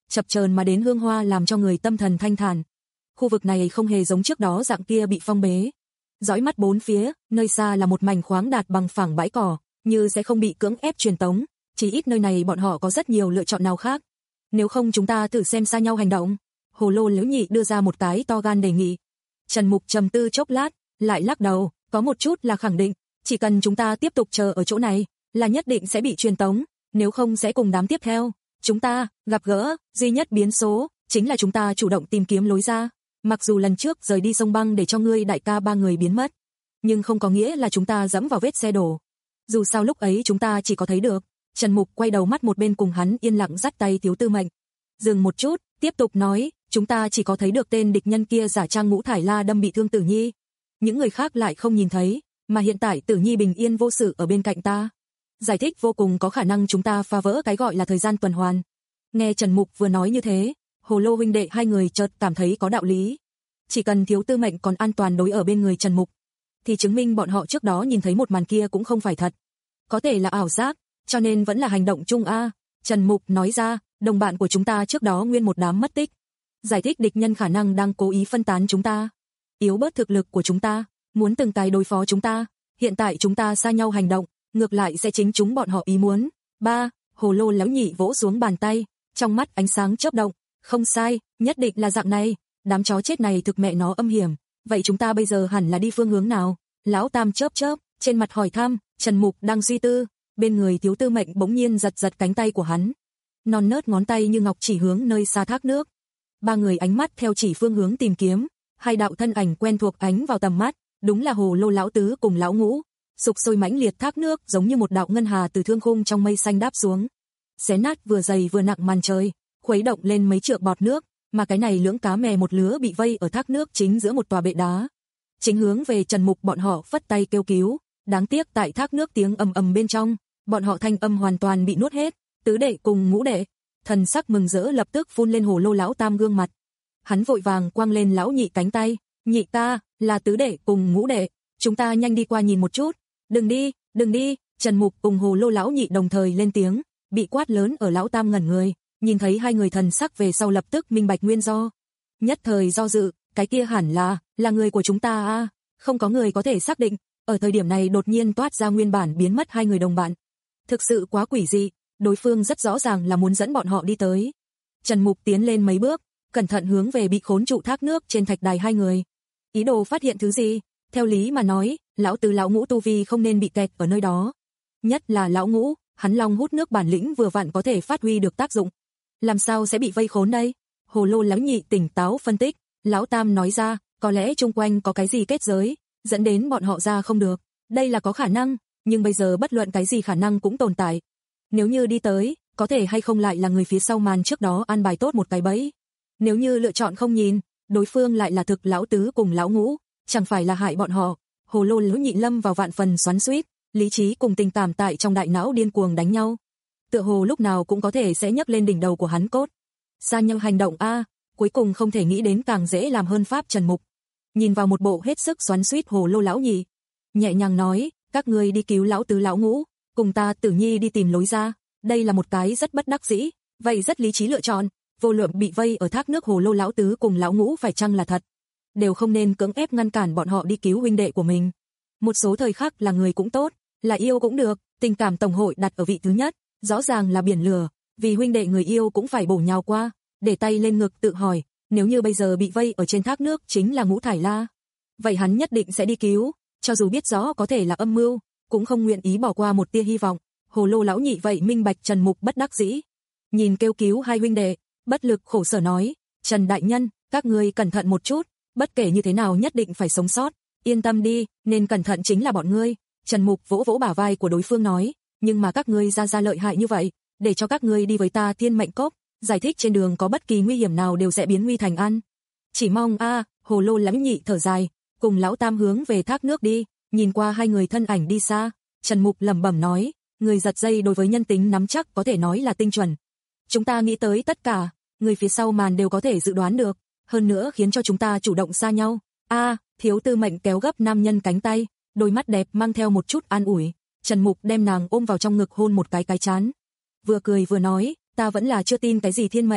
chập chờn mà đến hương hoa làm cho người tâm thần thanh thản. Khu vực này không hề giống trước đó dạng kia bị phong bế. Dõi mắt bốn phía, nơi xa là một mảnh khoáng đạt bằng phẳng bãi cỏ, như sẽ không bị cưỡng ép truyền tống, chỉ ít nơi này bọn họ có rất nhiều lựa chọn nào khác. Nếu không chúng ta thử xem xa nhau hành động. Hồ Lô Liễu Nhị đưa ra một cái to gan đề nghị. Trần Mục trầm tư chốc lát, lại lắc đầu, có một chút là khẳng định, chỉ cần chúng ta tiếp tục chờ ở chỗ này, là nhất định sẽ bị truyền tống, nếu không sẽ cùng đám tiếp theo. Chúng ta, gặp gỡ, duy nhất biến số, chính là chúng ta chủ động tìm kiếm lối ra. Mặc dù lần trước rời đi sông băng để cho ngươi đại ca ba người biến mất, nhưng không có nghĩa là chúng ta dẫm vào vết xe đổ. Dù sao lúc ấy chúng ta chỉ có thấy được. Trần Mục quay đầu mắt một bên cùng hắn yên lặng dắt tay Thiếu Tư Mệnh. Dừng một chút, tiếp tục nói, chúng ta chỉ có thấy được tên địch nhân kia giả trang Ngũ Thải La đâm bị thương Tử Nhi. Những người khác lại không nhìn thấy, mà hiện tại Tử Nhi bình yên vô sự ở bên cạnh ta. Giải thích vô cùng có khả năng chúng ta phá vỡ cái gọi là thời gian tuần hoàn. Nghe Trần Mục vừa nói như thế, Hồ Lô huynh đệ hai người chợt cảm thấy có đạo lý. Chỉ cần Thiếu Tư Mệnh còn an toàn đối ở bên người Trần Mục, thì chứng minh bọn họ trước đó nhìn thấy một màn kia cũng không phải thật. Có thể là ảo giác, cho nên vẫn là hành động chung a. Trần Mục nói ra, đồng bạn của chúng ta trước đó nguyên một đám mất tích. Giải thích địch nhân khả năng đang cố ý phân tán chúng ta, yếu bớt thực lực của chúng ta, muốn từng cái đối phó chúng ta. Hiện tại chúng ta xa nhau hành động, ngược lại sẽ chính chúng bọn họ ý muốn. Ba, Hồ Lô Lão Nhị vỗ xuống bàn tay, trong mắt ánh sáng chớp động. Không sai, nhất định là dạng này. Đám chó chết này thực mẹ nó âm hiểm. Vậy chúng ta bây giờ hẳn là đi phương hướng nào? Lão Tam chớp chớp, trên mặt hỏi thăm. Trần Mục đang suy tư, bên người Thiếu Tư Mệnh bỗng nhiên giật giật cánh tay của hắn. Non nớt ngón tay như ngọc chỉ hướng nơi xa thác nước. Ba người ánh mắt theo chỉ phương hướng tìm kiếm, hai đạo thân ảnh quen thuộc ánh vào tầm mắt, đúng là Hồ Lô Lão Tứ cùng Lão Ngũ. Sục sôi mãnh liệt thác nước giống như một đạo ngân hà từ thương khung trong mây xanh đáp xuống, xé nát vừa dày vừa nặng màn trời, khuấy động lên mấy trượng bọt nước, mà cái này lưỡng cá mè một lứa bị vây ở thác nước chính giữa một tòa bệ đá. Chính hướng về Trần Mục bọn họ phất tay kêu cứu, đáng tiếc tại thác nước tiếng ầm ầm bên trong, bọn họ thanh âm hoàn toàn bị nuốt hết. Tứ đệ cùng Ngũ đệ, thần sắc mừng rỡ lập tức phun lên Hồ Lô Lão Tam gương mặt. Hắn vội vàng quăng lên Lão Nhị cánh tay, nhị ta, là Tứ đệ cùng Ngũ đệ, chúng ta nhanh đi qua nhìn một chút. Đừng đi, đừng đi. Trần Mục cùng Hồ Lô Lão Nhị đồng thời lên tiếng, bị quát lớn ở Lão Tam ngẩn người, nhìn thấy hai người thần sắc về sau lập tức minh bạch nguyên do. Nhất thời do dự, cái kia hẳn là, là người của chúng ta a. Không có người có thể xác định, ở thời điểm này đột nhiên toát ra nguyên bản biến mất hai người đồng bạn. Thực sự quá quỷ dị, đối phương rất rõ ràng là muốn dẫn bọn họ đi tới. Trần Mục tiến lên mấy bước, cẩn thận hướng về bị khốn trụ thác nước trên thạch đài hai người. Ý đồ phát hiện thứ gì? Theo lý mà nói, Lão Tứ Lão Ngũ tu vi không nên bị kẹt ở nơi đó. Nhất là Lão Ngũ, hắn long hút nước bản lĩnh vừa vặn có thể phát huy được tác dụng. Làm sao sẽ bị vây khốn đây? Hồ Lô Lão Nhị tỉnh táo phân tích, Lão Tam nói ra, có lẽ chung quanh có cái gì kết giới, dẫn đến bọn họ ra không được. Đây là có khả năng, nhưng bây giờ bất luận cái gì khả năng cũng tồn tại. Nếu như đi tới, có thể hay không lại là người phía sau màn trước đó an bài tốt một cái bẫy. Nếu như lựa chọn không nhìn, đối phương lại là thực Lão Tứ cùng Lão Ngũ, chẳng phải là hại bọn họ. Hồ Lô Lão Nhị lâm vào vạn phần xoắn xuýt, lý trí cùng tình cảm tại trong đại não điên cuồng đánh nhau. Tựa hồ lúc nào cũng có thể sẽ nhấc lên đỉnh đầu của hắn cốt. Xa nhau hành động a, cuối cùng không thể nghĩ đến càng dễ làm hơn pháp Trần Mục. Nhìn vào một bộ hết sức xoắn xuýt Hồ Lô Lão Nhị, nhẹ nhàng nói, các ngươi đi cứu Lão Tứ Lão Ngũ, cùng ta Tử Nhi đi tìm lối ra. Đây là một cái rất bất đắc dĩ, vậy rất lý trí lựa chọn. Vô luận bị vây ở thác nước Hồ Lô Lão Tứ cùng Lão Ngũ phải chăng là thật, đều không nên cưỡng ép ngăn cản bọn họ đi cứu huynh đệ của mình. Một số thời khắc là người cũng tốt, là yêu cũng được, tình cảm tổng hội đặt ở vị thứ nhất, rõ ràng là biển lửa, vì huynh đệ người yêu cũng phải bổ nhào qua, để tay lên ngực tự hỏi, nếu như bây giờ bị vây ở trên thác nước chính là Ngũ Thải La, vậy hắn nhất định sẽ đi cứu, cho dù biết rõ có thể là âm mưu, cũng không nguyện ý bỏ qua một tia hy vọng. Hồ Lô Lão Nhị vậy minh bạch Trần Mục bất đắc dĩ, nhìn kêu cứu hai huynh đệ, bất lực khổ sở nói, Trần đại nhân, các ngươi cẩn thận một chút, bất kể như thế nào nhất định phải sống sót, yên tâm đi, nên cẩn thận chính là bọn ngươi. Trần Mục vỗ vỗ bả vai của đối phương nói, nhưng mà các ngươi ra ra lợi hại như vậy, để cho các ngươi đi với ta Thiên Mệnh Cốc, giải thích trên đường có bất kỳ nguy hiểm nào đều sẽ biến nguy thành an. Chỉ mong a. Hồ Lô Lão Nhị thở dài, cùng Lão Tam hướng về thác nước đi, nhìn qua hai người thân ảnh đi xa, Trần Mục lẩm bẩm nói, người giật dây đối với nhân tính nắm chắc có thể nói là tinh chuẩn. Chúng ta nghĩ tới tất cả, người phía sau màn đều có thể dự đoán được, hơn nữa khiến cho chúng ta chủ động xa nhau. A, Thiếu Tư Mệnh kéo gấp nam nhân cánh tay, đôi mắt đẹp mang theo một chút an ủi. Trần Mục đem nàng ôm vào trong ngực hôn một cái cái trán, vừa cười vừa nói, ta vẫn là chưa tin cái gì thiên mệnh,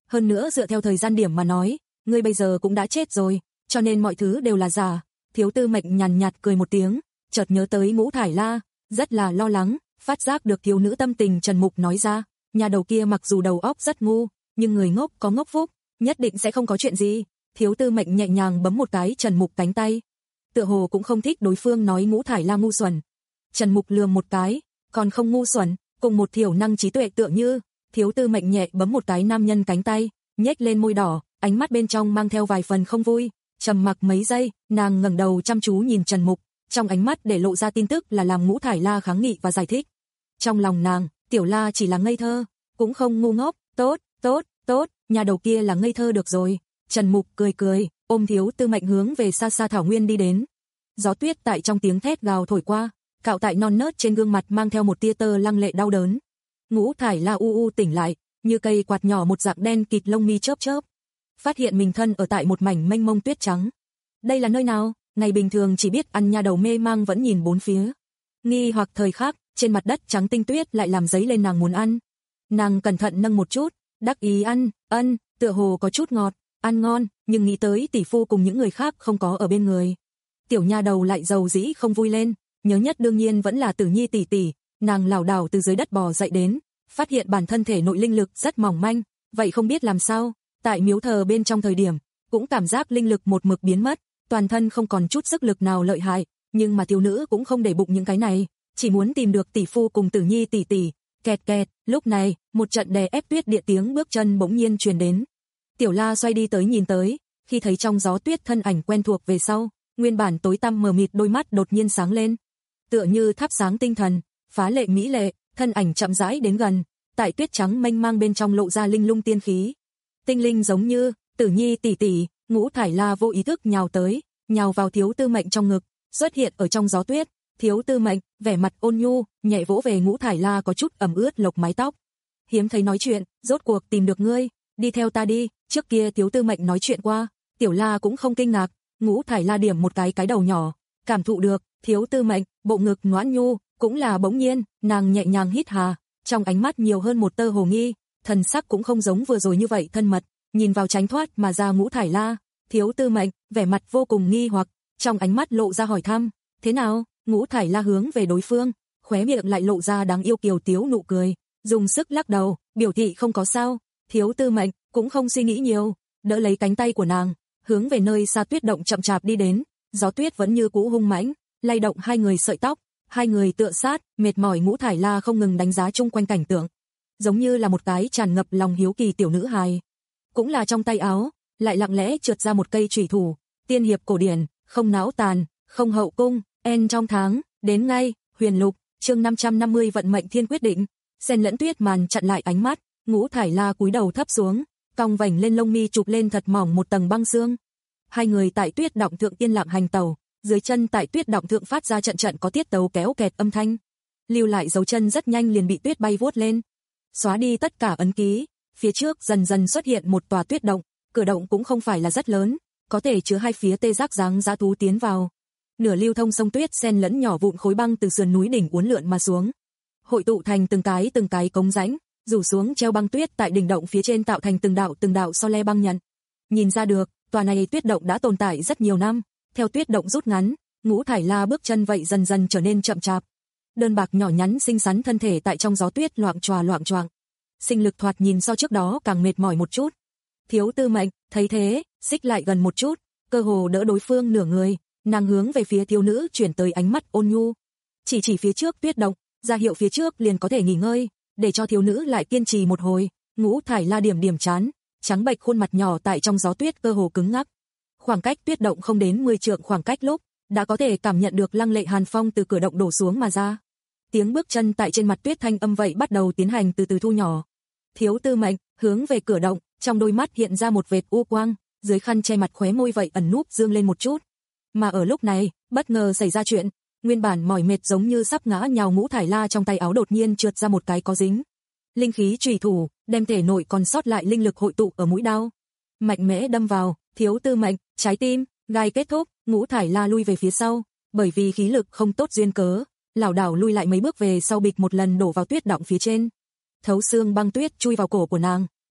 hơn nữa dựa theo thời gian điểm mà nói, ngươi bây giờ cũng đã chết rồi, cho nên mọi thứ đều là giả. Thiếu Tư Mệnh nhàn nhạt cười một tiếng, chợt nhớ tới Ngũ Thải La, rất là lo lắng, phát giác được thiếu nữ tâm tình Trần Mục nói ra, nhà đầu kia mặc dù đầu óc rất ngu, nhưng người ngốc có ngốc phúc, nhất định sẽ không có chuyện gì. Thiếu Tư Mệnh nhẹ nhàng bấm một cái Trần Mục cánh tay, tựa hồ cũng không thích đối phương nói Ngũ Thải La ngu xuẩn. Trần Mục lườm một cái, còn không ngu xuẩn, cùng một thiểu năng trí tuệ tựa như. Thiếu Tư Mệnh nhẹ bấm một cái nam nhân cánh tay, nhếch lên môi đỏ, ánh mắt bên trong mang theo vài phần không vui. Trầm mặc mấy giây, nàng ngẩng đầu chăm chú nhìn Trần Mục, trong ánh mắt để lộ ra tin tức là làm Ngũ Thải La kháng nghị và giải thích. Trong lòng nàng, Tiểu La chỉ là ngây thơ, cũng không ngu ngốc. Tốt, tốt, tốt, nhà đầu kia là ngây thơ được rồi. Trần Mục cười cười, ôm Thiếu Tư Mệnh hướng về xa xa thảo nguyên đi đến. Gió tuyết tại trong tiếng thét gào thổi qua, cạo tại non nớt trên gương mặt mang theo một tia tơ lăng lệ đau đớn. Ngũ Thải La u u tỉnh lại, như cây quạt nhỏ một dạng đen kịt lông mi chớp chớp, phát hiện mình thân ở tại một mảnh mênh mông tuyết trắng. Đây là nơi nào? Ngày bình thường chỉ biết ăn nha đầu mê mang vẫn nhìn bốn phía. Nghi hoặc thời khắc, trên mặt đất trắng tinh tuyết lại làm dấy lên nàng muốn ăn. Nàng cẩn thận nâng một chút, đắc ý ăn, ân, tựa hồ có chút ngọt, ăn ngon, nhưng nghĩ tới tỷ phu cùng những người khác không có ở bên người. Tiểu nha đầu lại dầu dĩ không vui lên, nhớ nhất đương nhiên vẫn là Tử Nhi tỷ tỷ, nàng lảo đảo từ dưới đất bò dậy đến, phát hiện bản thân thể nội linh lực rất mỏng manh, vậy không biết làm sao, tại miếu thờ bên trong thời điểm, cũng cảm giác linh lực một mực biến mất, toàn thân không còn chút sức lực nào lợi hại, nhưng mà thiếu nữ cũng không để bụng những cái này, chỉ muốn tìm được tỷ phu cùng Tử Nhi tỷ tỷ. Kẹt kẹt, lúc này, một trận đè ép tuyết địa tiếng bước chân bỗng nhiên truyền đến. Tiểu La xoay đi tới nhìn tới, khi thấy trong gió tuyết thân ảnh quen thuộc về sau, nguyên bản tối tăm mờ mịt đôi mắt đột nhiên sáng lên, tựa như thắp sáng tinh thần, phá lệ mỹ lệ, thân ảnh chậm rãi đến gần, tại tuyết trắng mênh mang bên trong lộ ra linh lung tiên khí. Tinh linh giống như, Tử Nhi tỷ tỷ. Ngũ Thải La vô ý thức nhào tới, nhào vào Thiếu Tư Mệnh trong ngực, xuất hiện ở trong gió tuyết. Thiếu Tư Mệnh, vẻ mặt ôn nhu, nhẹ vỗ về Ngũ Thải La có chút ẩm ướt lộc mái tóc. Hiếm thấy nói chuyện, rốt cuộc tìm được ngươi, đi theo ta đi. Trước kia Thiếu Tư Mệnh nói chuyện qua, Tiểu La cũng không kinh ngạc. Ngũ Thải La điểm một cái cái đầu nhỏ, cảm thụ được Thiếu Tư Mệnh bộ ngực ngoãn nhu, cũng là bỗng nhiên, nàng nhẹ nhàng hít hà, trong ánh mắt nhiều hơn một tơ hồ nghi, thần sắc cũng không giống vừa rồi như vậy thân mật, nhìn vào tránh thoát mà ra Ngũ Thải La. Thiếu Tư Mệnh vẻ mặt vô cùng nghi hoặc, trong ánh mắt lộ ra hỏi thăm, thế nào? Ngũ Thải La hướng về đối phương, khóe miệng lại lộ ra đáng yêu kiều tiếu nụ cười, dùng sức lắc đầu, biểu thị không có sao. Thiếu Tư Mệnh cũng không suy nghĩ nhiều, đỡ lấy cánh tay của nàng, hướng về nơi xa tuyết động chậm chạp đi đến. Gió tuyết vẫn như cũ hung mãnh, lay động hai người sợi tóc, hai người tựa sát, mệt mỏi. Ngũ Thải La không ngừng đánh giá chung quanh cảnh tượng, giống như là một cái tràn ngập lòng hiếu kỳ tiểu nữ hài. Cũng là trong tay áo, lại lặng lẽ trượt ra một cây chủy thủ, tiên hiệp cổ điển, không não tàn, không hậu cung, en trong tháng, đến ngay, huyền lục, chương năm trăm năm mươi vận mệnh thiên quyết định, xen lẫn tuyết màn chặn lại ánh mắt. Ngũ Thải La cúi đầu thấp xuống, cong vành lên lông mi chụp lên thật mỏng một tầng băng xương. Hai người tại tuyết động thượng yên lặng hành tàu, dưới chân tại tuyết động thượng phát ra trận trận có tiết tấu kéo kẹt âm thanh, lưu lại dấu chân rất nhanh liền bị tuyết bay vuốt lên, xóa đi tất cả ấn ký. Phía trước dần dần xuất hiện một tòa tuyết động, cửa động cũng không phải là rất lớn, có thể chứa hai phía tê giác dáng dã thú tiến vào. Nửa lưu thông sông tuyết xen lẫn nhỏ vụn khối băng từ sườn núi đỉnh uốn lượn mà xuống, hội tụ thành từng cái từng cái cống rãnh, rủ xuống treo băng tuyết tại đỉnh động phía trên tạo thành từng đạo từng đạo so le băng nhận. Nhìn ra được, tòa này tuyết động đã tồn tại rất nhiều năm. Theo tuyết động rút ngắn, Ngũ Thải La bước chân vậy dần dần trở nên chậm chạp. Đơn bạc nhỏ nhắn xinh xắn thân thể tại trong gió tuyết loạng choạng loạng choạng. Sinh lực thoạt nhìn so trước đó càng mệt mỏi một chút. Thiếu Tư Mệnh thấy thế, xích lại gần một chút, cơ hồ đỡ đối phương nửa người, nàng hướng về phía thiếu nữ chuyển tới ánh mắt ôn nhu, chỉ chỉ phía trước tuyết động, ra hiệu phía trước liền có thể nghỉ ngơi, để cho thiếu nữ lại kiên trì một hồi. Ngũ Thải La điểm điểm chán, trắng bệch khuôn mặt nhỏ tại trong gió tuyết cơ hồ cứng ngắc. Khoảng cách tuyết động không đến mười trượng khoảng cách lúc, đã có thể cảm nhận được lăng lệ hàn phong từ cửa động đổ xuống mà ra. Tiếng bước chân tại trên mặt tuyết thanh âm vậy bắt đầu tiến hành từ từ thu nhỏ. Thiếu Tư Mệnh hướng về cửa động, trong đôi mắt hiện ra một vệt u quang, dưới khăn che mặt khóe môi vậy ẩn núp dương lên một chút. Mà ở lúc này, bất ngờ xảy ra chuyện, nguyên bản mỏi mệt giống như sắp ngã nhào Ngũ Thải La trong tay áo đột nhiên trượt ra một cái có dính linh khí chủy thủ, đem thể nội còn sót lại linh lực hội tụ ở mũi đao, mạnh mẽ đâm vào Thiếu Tư Mệnh trái tim. Gai kết thúc, Ngũ Thải La lui về phía sau, bởi vì khí lực không tốt duyên cớ, lảo đảo lui lại mấy bước về sau bịch một lần đổ vào tuyết động phía trên. Thấu xương băng tuyết chui vào cổ của nàng,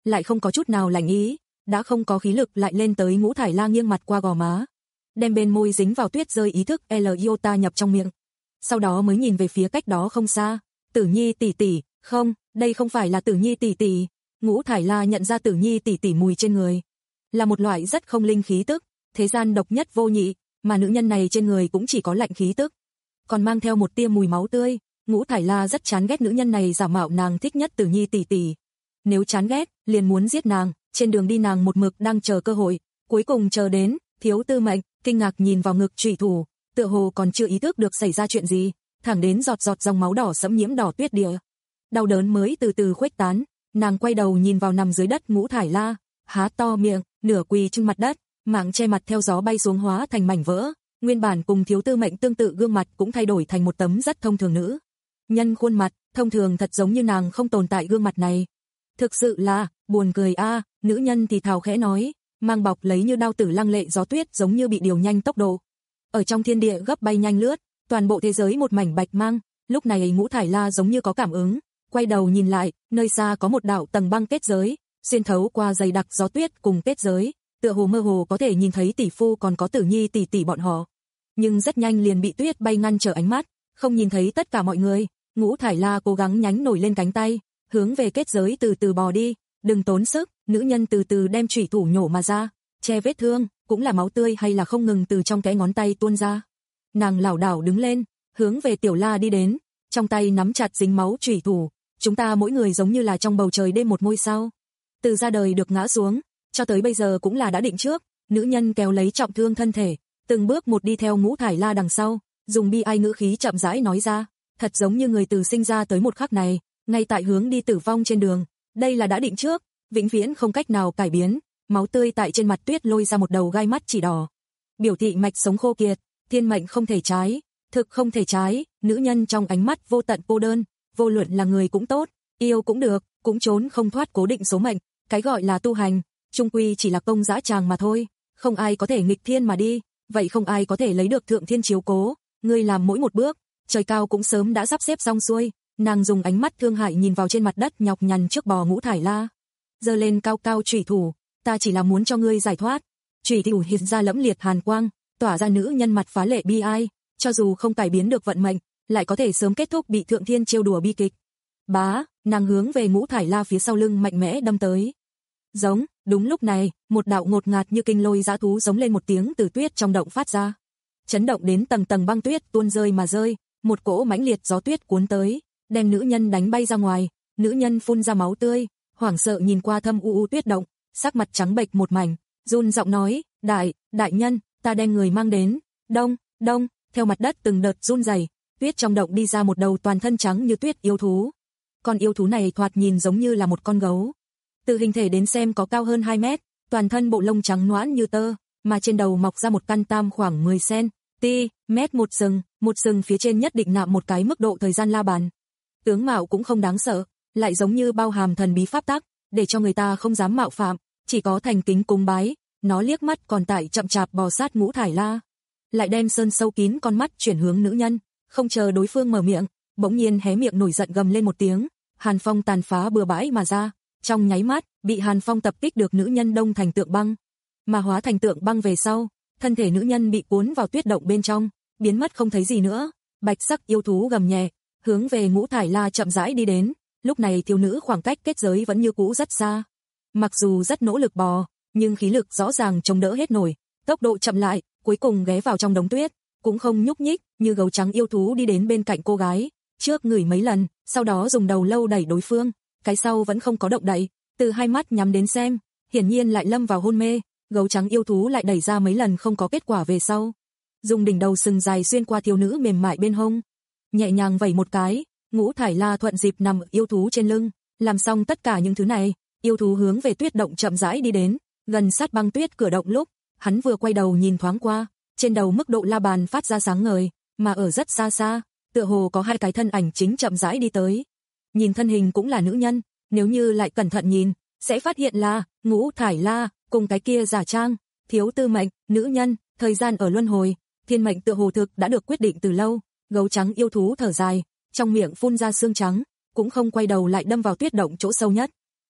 lại không có chút nào lạnh ý, đã không có khí lực lại lên tới Ngũ Thải La nghiêng mặt qua gò má, đem bên môi dính vào tuyết rơi ý thức L iota nhập trong miệng. Sau đó mới nhìn về phía cách đó không xa, Tử Nhi tỷ tỷ, không, đây không phải là Tử Nhi tỷ tỷ. Ngũ Thải La nhận ra Tử Nhi tỷ tỷ mùi trên người, là một loại rất không linh khí tức, thế gian độc nhất vô nhị, mà nữ nhân này trên người cũng chỉ có lạnh khí tức, còn mang theo một tia mùi máu tươi. Ngũ Thải La rất chán ghét nữ nhân này giả mạo nàng thích nhất Tử Nhi tỷ tỷ. Nếu chán ghét, liền muốn giết nàng, trên đường đi nàng một mực đang chờ cơ hội, cuối cùng chờ đến, Thiếu Tư Mệnh kinh ngạc nhìn vào ngực chủy thủ, tựa hồ còn chưa ý thức được xảy ra chuyện gì, thẳng đến giọt giọt dòng máu đỏ sẫm nhiễm đỏ tuyết địa. Đau đớn mới từ từ khuếch tán, nàng quay đầu nhìn vào nằm dưới đất Ngũ Thải La, há to miệng, nửa quỳ trên mặt đất, mạng che mặt theo gió bay xuống hóa thành mảnh vỡ, nguyên bản cùng Thiếu Tư Mệnh tương tự gương mặt cũng thay đổi thành một tấm rất thông thường nữ nhân khuôn mặt, thông thường thật giống như nàng không tồn tại gương mặt này. Thực sự là, buồn cười a, à, nữ nhân thì thào khẽ nói, mang bọc lấy như đao tử lăng lệ gió tuyết giống như bị điều nhanh tốc độ. Ở trong thiên địa gấp bay nhanh lướt, toàn bộ thế giới một mảnh bạch mang, lúc này Ngũ Thải La giống như có cảm ứng, quay đầu nhìn lại, nơi xa có một đạo tầng băng kết giới, xuyên thấu qua dày đặc gió tuyết cùng kết giới, tựa hồ mơ hồ có thể nhìn thấy tỷ phu còn có Tử Nhi tỷ tỷ bọn họ. Nhưng rất nhanh liền bị tuyết bay ngăn trở ánh mắt, không nhìn thấy tất cả mọi người. Ngũ Thải La cố gắng nhánh nổi lên cánh tay, hướng về kết giới từ từ bò đi, đừng tốn sức. Nữ nhân từ từ đem chủy thủ nhổ mà ra, che vết thương, cũng là máu tươi hay là không ngừng từ trong cái ngón tay tuôn ra. Nàng lảo đảo đứng lên, hướng về Tiểu La đi đến, trong tay nắm chặt dính máu chủy thủ. Chúng ta mỗi người giống như là trong bầu trời đêm một ngôi sao, từ ra đời được ngã xuống, cho tới bây giờ cũng là đã định trước. Nữ nhân kéo lấy trọng thương thân thể, từng bước một đi theo Ngũ Thải La đằng sau, dùng bi ai ngữ khí chậm rãi nói ra, thật giống như người từ sinh ra tới một khắc này, ngay tại hướng đi tử vong trên đường, đây là đã định trước, vĩnh viễn không cách nào cải biến. Máu tươi tại trên mặt tuyết lôi ra một đầu gai mắt chỉ đỏ, biểu thị mạch sống khô kiệt, thiên mệnh không thể trái, thực không thể trái. Nữ nhân trong ánh mắt vô tận cô đơn, vô luận là người cũng tốt, yêu cũng được, cũng trốn không thoát cố định số mệnh. Cái gọi là tu hành, chung quy chỉ là công dã tràng mà thôi, không ai có thể nghịch thiên mà đi, vậy không ai có thể lấy được thượng thiên chiếu cố. Ngươi làm mỗi một bước, trời cao cũng sớm đã sắp xếp xong xuôi. Nàng dùng ánh mắt thương hại nhìn vào trên mặt đất nhọc nhằn trước bò Ngũ Thải La, giơ lên cao cao chủy thủ, ta chỉ là muốn cho ngươi giải thoát. Chủy thủ hiện ra lẫm liệt hàn quang, tỏa ra nữ nhân mặt phá lệ bi ai, cho dù không cải biến được vận mệnh, lại có thể sớm kết thúc bị thượng thiên trêu đùa bi kịch. Bá, nàng hướng về Ngũ Thải La phía sau lưng mạnh mẽ đâm tới. Giống, đúng lúc này, một đạo ngột ngạt như kinh lôi dã thú giống lên một tiếng từ tuyết trong động phát ra, chấn động đến tầng tầng băng tuyết tuôn rơi mà rơi, một cỗ mãnh liệt gió tuyết cuốn tới, đem nữ nhân đánh bay ra ngoài. Nữ nhân phun ra máu tươi, hoảng sợ nhìn qua thâm u u tuyết động, sắc mặt trắng bệch một mảnh, run giọng nói, đại, đại nhân, ta đem người mang đến. Đông, đông, theo mặt đất từng đợt run rẩy, tuyết trong động đi ra một đầu toàn thân trắng như tuyết yêu thú. Con yêu thú này thoạt nhìn giống như là một con gấu, từ hình thể đến xem có cao hơn hai mét, toàn thân bộ lông trắng nõn như tơ, mà trên đầu mọc ra một căn tam khoảng mười xăng-ti-mét một sừng, một sừng phía trên nhất định nạm một cái mức độ thời gian la bàn. Tướng mạo cũng không đáng sợ, lại giống như bao hàm thần bí pháp tắc, để cho người ta không dám mạo phạm, chỉ có thành kính cúng bái. Nó liếc mắt còn tại chậm chạp bò sát Ngũ Thải La, lại đem sơn sâu kín con mắt chuyển hướng nữ nhân, không chờ đối phương mở miệng, bỗng nhiên hé miệng nổi giận gầm lên một tiếng, hàn phong tàn phá bừa bãi mà ra, trong nháy mắt, bị hàn phong tập kích được nữ nhân đông thành tượng băng, mà hóa thành tượng băng về sau, thân thể nữ nhân bị cuốn vào tuyết động bên trong, biến mất không thấy gì nữa. Bạch sắc yêu thú gầm nhẹ, hướng về Ngũ Thải La chậm rãi đi đến. Lúc này thiếu nữ khoảng cách kết giới vẫn như cũ rất xa, mặc dù rất nỗ lực bò, nhưng khí lực rõ ràng chống đỡ hết nổi, tốc độ chậm lại, cuối cùng ghé vào trong đống tuyết, cũng không nhúc nhích. Như gấu trắng yêu thú đi đến bên cạnh cô gái, trước ngửi mấy lần, sau đó dùng đầu lâu đẩy đối phương, cái sau vẫn không có động đậy, từ hai mắt nhắm đến xem, hiển nhiên lại lâm vào hôn mê. Gấu trắng yêu thú lại đẩy ra mấy lần không có kết quả về sau, dùng đỉnh đầu sừng dài xuyên qua thiếu nữ mềm mại bên hông, nhẹ nhàng vẩy một cái, Ngũ Thải La thuận dịp nằm yêu thú trên lưng. Làm xong tất cả những thứ này, yêu thú hướng về tuyết động chậm rãi đi đến, gần sát băng tuyết cửa động lúc, hắn vừa quay đầu nhìn thoáng qua, trên đầu mức độ la bàn phát ra sáng ngời, mà ở rất xa xa, tựa hồ có hai cái thân ảnh chính chậm rãi đi tới. Nhìn thân hình cũng là nữ nhân, nếu như lại cẩn thận nhìn, sẽ phát hiện là Ngũ Thải La cùng cái kia giả trang Thiếu Tư Mệnh. Nữ nhân, thời gian ở luân hồi, thiên mệnh tựa hồ thực đã được quyết định từ lâu. Gấu trắng yêu thú thở dài, trong miệng phun ra xương trắng, cũng không quay đầu lại đâm vào tuyết động chỗ sâu nhất.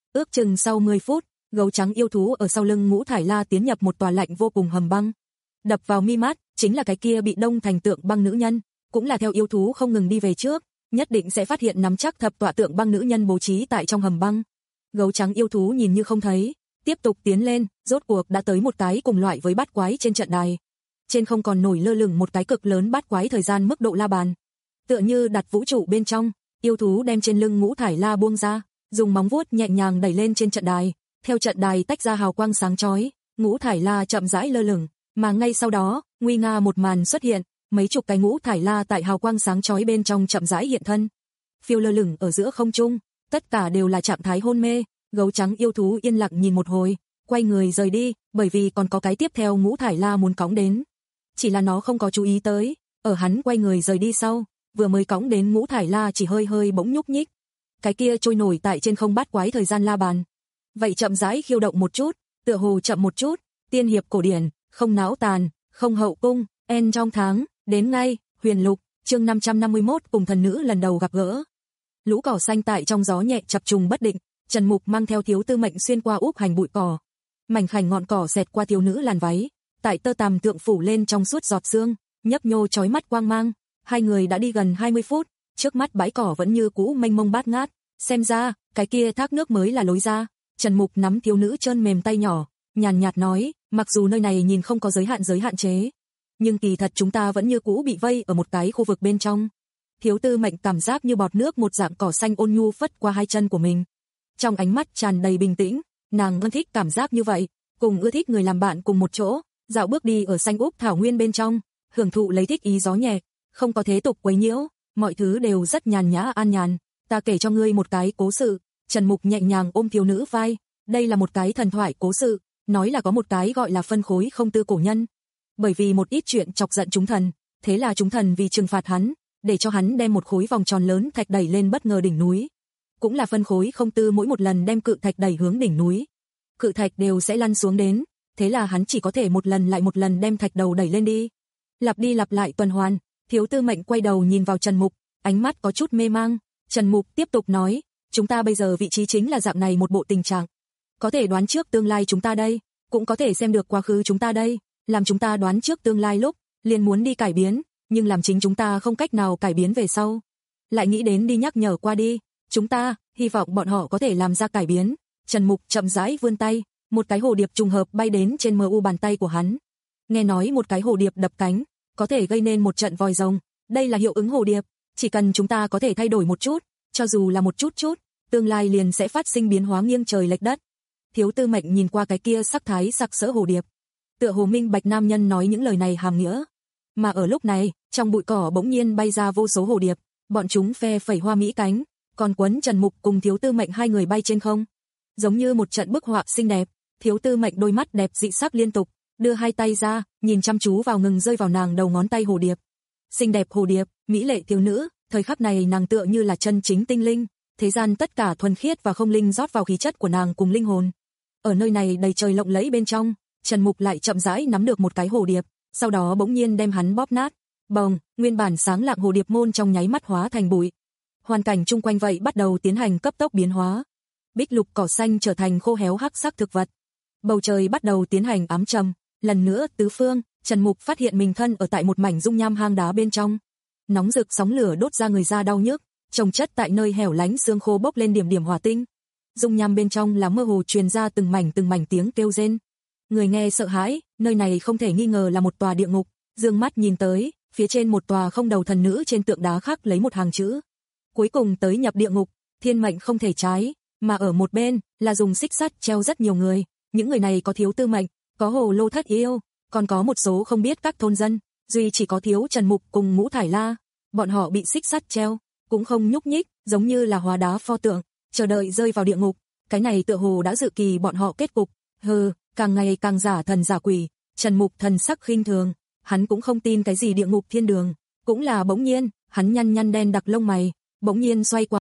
Ước chừng sau mười phút, gấu trắng yêu thú ở sau lưng Ngũ Thải La tiến nhập một tòa lạnh vô cùng hầm băng. Đập vào mi mắt, chính là cái kia bị đông thành tượng băng nữ nhân, cũng là theo yêu thú không ngừng đi về trước, nhất định sẽ phát hiện nắm chắc thập tọa tượng băng nữ nhân bố trí tại trong hầm băng. Gấu trắng yêu thú nhìn như không thấy, tiếp tục tiến lên, rốt cuộc đã tới một cái cùng loại với bát quái trên trận đài. Trên không còn nổi lơ lửng một cái cực lớn bát quái thời gian mức độ la bàn. Tựa như đặt vũ trụ bên trong, yêu thú đem trên lưng Ngũ Thải La buông ra, dùng móng vuốt nhẹ nhàng đẩy lên trên trận đài, theo trận đài tách ra hào quang sáng chói, Ngũ Thải La chậm rãi lơ lửng, mà ngay sau đó, nguy nga một màn xuất hiện, mấy chục cái Ngũ Thải La tại hào quang sáng chói bên trong chậm rãi hiện thân, phiêu lơ lửng ở giữa không trung, tất cả đều là trạng thái hôn mê. Gấu trắng yêu thú yên lặng nhìn một hồi, quay người rời đi, bởi vì còn có cái tiếp theo Ngũ Thải La muốn cõng đến. Chỉ là nó không có chú ý tới, ở hắn quay người rời đi sau, vừa mới cõng đến Ngũ Thải La chỉ hơi hơi bỗng nhúc nhích. Cái kia trôi nổi tại trên không bát quái thời gian la bàn. Vậy chậm rãi khiêu động một chút, tựa hồ chậm một chút, tiên hiệp cổ điển, không náo tàn, không hậu cung, en trong tháng, đến ngay, huyền lục, chương năm trăm năm mươi mốt cùng thần nữ lần đầu gặp gỡ. Lũ cỏ xanh tại trong gió nhẹ chập trùng bất định, Trần Mục mang theo Thiếu Tư Mệnh xuyên qua úp hành bụi cỏ. Mảnh khảnh ngọn cỏ xẹt qua thiếu nữ làn váy, tại tơ tằm tượng phủ lên trong suốt giọt sương, nhấp nhô chói mắt quang mang. Hai người đã đi gần hai mươi phút, trước mắt bãi cỏ vẫn như cũ mênh mông bát ngát, xem ra, cái kia thác nước mới là lối ra. Trần Mục nắm thiếu nữ trơn mềm tay nhỏ, nhàn nhạt nói, mặc dù nơi này nhìn không có giới hạn giới hạn chế, nhưng kỳ thật chúng ta vẫn như cũ bị vây ở một cái khu vực bên trong. Thiếu Tư Mệnh cảm giác như bọt nước một dạng cỏ xanh ôn nhu phất qua hai chân của mình. Trong ánh mắt tràn đầy bình tĩnh, nàng ưa thích cảm giác như vậy, cùng ưa thích người làm bạn cùng một chỗ, dạo bước đi ở xanh úp thảo nguyên bên trong, hưởng thụ lấy thích ý gió nhẹ, không có thế tục quấy nhiễu, mọi thứ đều rất nhàn nhã an nhàn. Ta kể cho ngươi một cái cố sự. Trần Mục nhẹ nhàng ôm thiếu nữ vai, đây là một cái thần thoại cố sự, nói là có một cái gọi là phân khối không tư cổ nhân. Bởi vì một ít chuyện chọc giận chúng thần, thế là chúng thần vì trừng phạt hắn, để cho hắn đem một khối vòng tròn lớn thạch đẩy lên bất ngờ đỉnh núi. Cũng là phân khối không tư mỗi một lần đem cự thạch đẩy hướng đỉnh núi, cự thạch đều sẽ lăn xuống đến, thế là hắn chỉ có thể một lần lại một lần đem thạch đầu đẩy lên đi. Lặp đi lặp lại tuần hoàn. Thiếu Tư Mệnh quay đầu nhìn vào Trần Mục, ánh mắt có chút mê mang. Trần Mục tiếp tục nói, chúng ta bây giờ vị trí chính là dạng này một bộ tình trạng. Có thể đoán trước tương lai chúng ta đây, cũng có thể xem được quá khứ chúng ta đây, làm chúng ta đoán trước tương lai lúc, liền muốn đi cải biến, nhưng làm chính chúng ta không cách nào cải biến về sau. Lại nghĩ đến đi nhắc nhở qua đi, chúng ta, hy vọng bọn họ có thể làm ra cải biến. Trần Mục chậm rãi vươn tay, một cái hồ điệp trùng hợp bay đến trên mờ u bàn tay của hắn. Nghe nói một cái hồ điệp đập cánh, có thể gây nên một trận vòi rồng, đây là hiệu ứng hồ điệp, chỉ cần chúng ta có thể thay đổi một chút, cho dù là một chút chút, tương lai liền sẽ phát sinh biến hóa nghiêng trời lệch đất. Thiếu Tư Mệnh nhìn qua cái kia sắc thái sặc sỡ hồ điệp, tựa hồ minh bạch nam nhân nói những lời này hàm nghĩa. Mà ở lúc này, trong bụi cỏ bỗng nhiên bay ra vô số hồ điệp, bọn chúng phe phẩy hoa mỹ cánh, còn quấn Trần Mục cùng Thiếu Tư Mệnh hai người bay trên không, giống như một trận bức họa xinh đẹp. Thiếu Tư Mệnh đôi mắt đẹp dị sắc liên tục, đưa hai tay ra, nhìn chăm chú vào ngừng rơi vào nàng đầu ngón tay hồ điệp. Xinh đẹp hồ điệp, mỹ lệ thiếu nữ, thời khắc này nàng tựa như là chân chính tinh linh, thế gian tất cả thuần khiết và không linh rót vào khí chất của nàng cùng linh hồn. Ở nơi này đầy trời lộng lẫy bên trong, Trần Mục lại chậm rãi nắm được một cái hồ điệp, sau đó bỗng nhiên đem hắn bóp nát. Bồng, nguyên bản sáng lạng hồ điệp môn trong nháy mắt hóa thành bụi. Hoàn cảnh chung quanh vậy bắt đầu tiến hành cấp tốc biến hóa. Bích lục cỏ xanh trở thành khô héo hắc sắc thực vật. Bầu trời bắt đầu tiến hành ám trầm, lần nữa tứ phương, Trần Mục phát hiện mình thân ở tại một mảnh dung nham hang đá bên trong. Nóng rực sóng lửa đốt ra người da đau nhức, chồng chất tại nơi hẻo lánh xương khô bốc lên điểm điểm hỏa tinh. Dung nham bên trong là mơ hồ truyền ra từng mảnh từng mảnh tiếng kêu rên. Người nghe sợ hãi, nơi này không thể nghi ngờ là một tòa địa ngục. Dương mắt nhìn tới, phía trên một tòa không đầu thần nữ trên tượng đá khắc lấy một hàng chữ. Cuối cùng tới nhập địa ngục, thiên mệnh không thể trái, mà ở một bên là dùng xích sắt treo rất nhiều người. Những người này có Thiếu Tư Mệnh, có Hồ Lô Thất Yêu, còn có một số không biết các thôn dân, duy chỉ có thiếu Trần Mục cùng Ngũ Thải La. Bọn họ bị xích sắt treo, cũng không nhúc nhích, giống như là hóa đá pho tượng, chờ đợi rơi vào địa ngục. Cái này tựa hồ đã dự kỳ bọn họ kết cục. Hừ, càng ngày càng giả thần giả quỷ. Trần Mục thần sắc khinh thường, hắn cũng không tin cái gì địa ngục thiên đường. Cũng là bỗng nhiên, hắn nhăn nhăn đen đặc lông mày, bỗng nhiên xoay qua.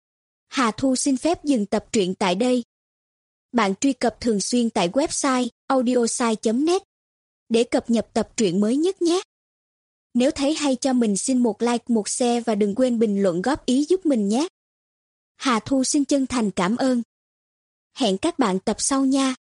Hà Thu xin phép dừng tập truyện tại đây. Bạn truy cập thường xuyên tại website audiosai chấm net để cập nhật tập truyện mới nhất nhé. Nếu thấy hay cho mình xin một like, một share và đừng quên bình luận góp ý giúp mình nhé. Hà Thu xin chân thành cảm ơn. Hẹn các bạn tập sau nha.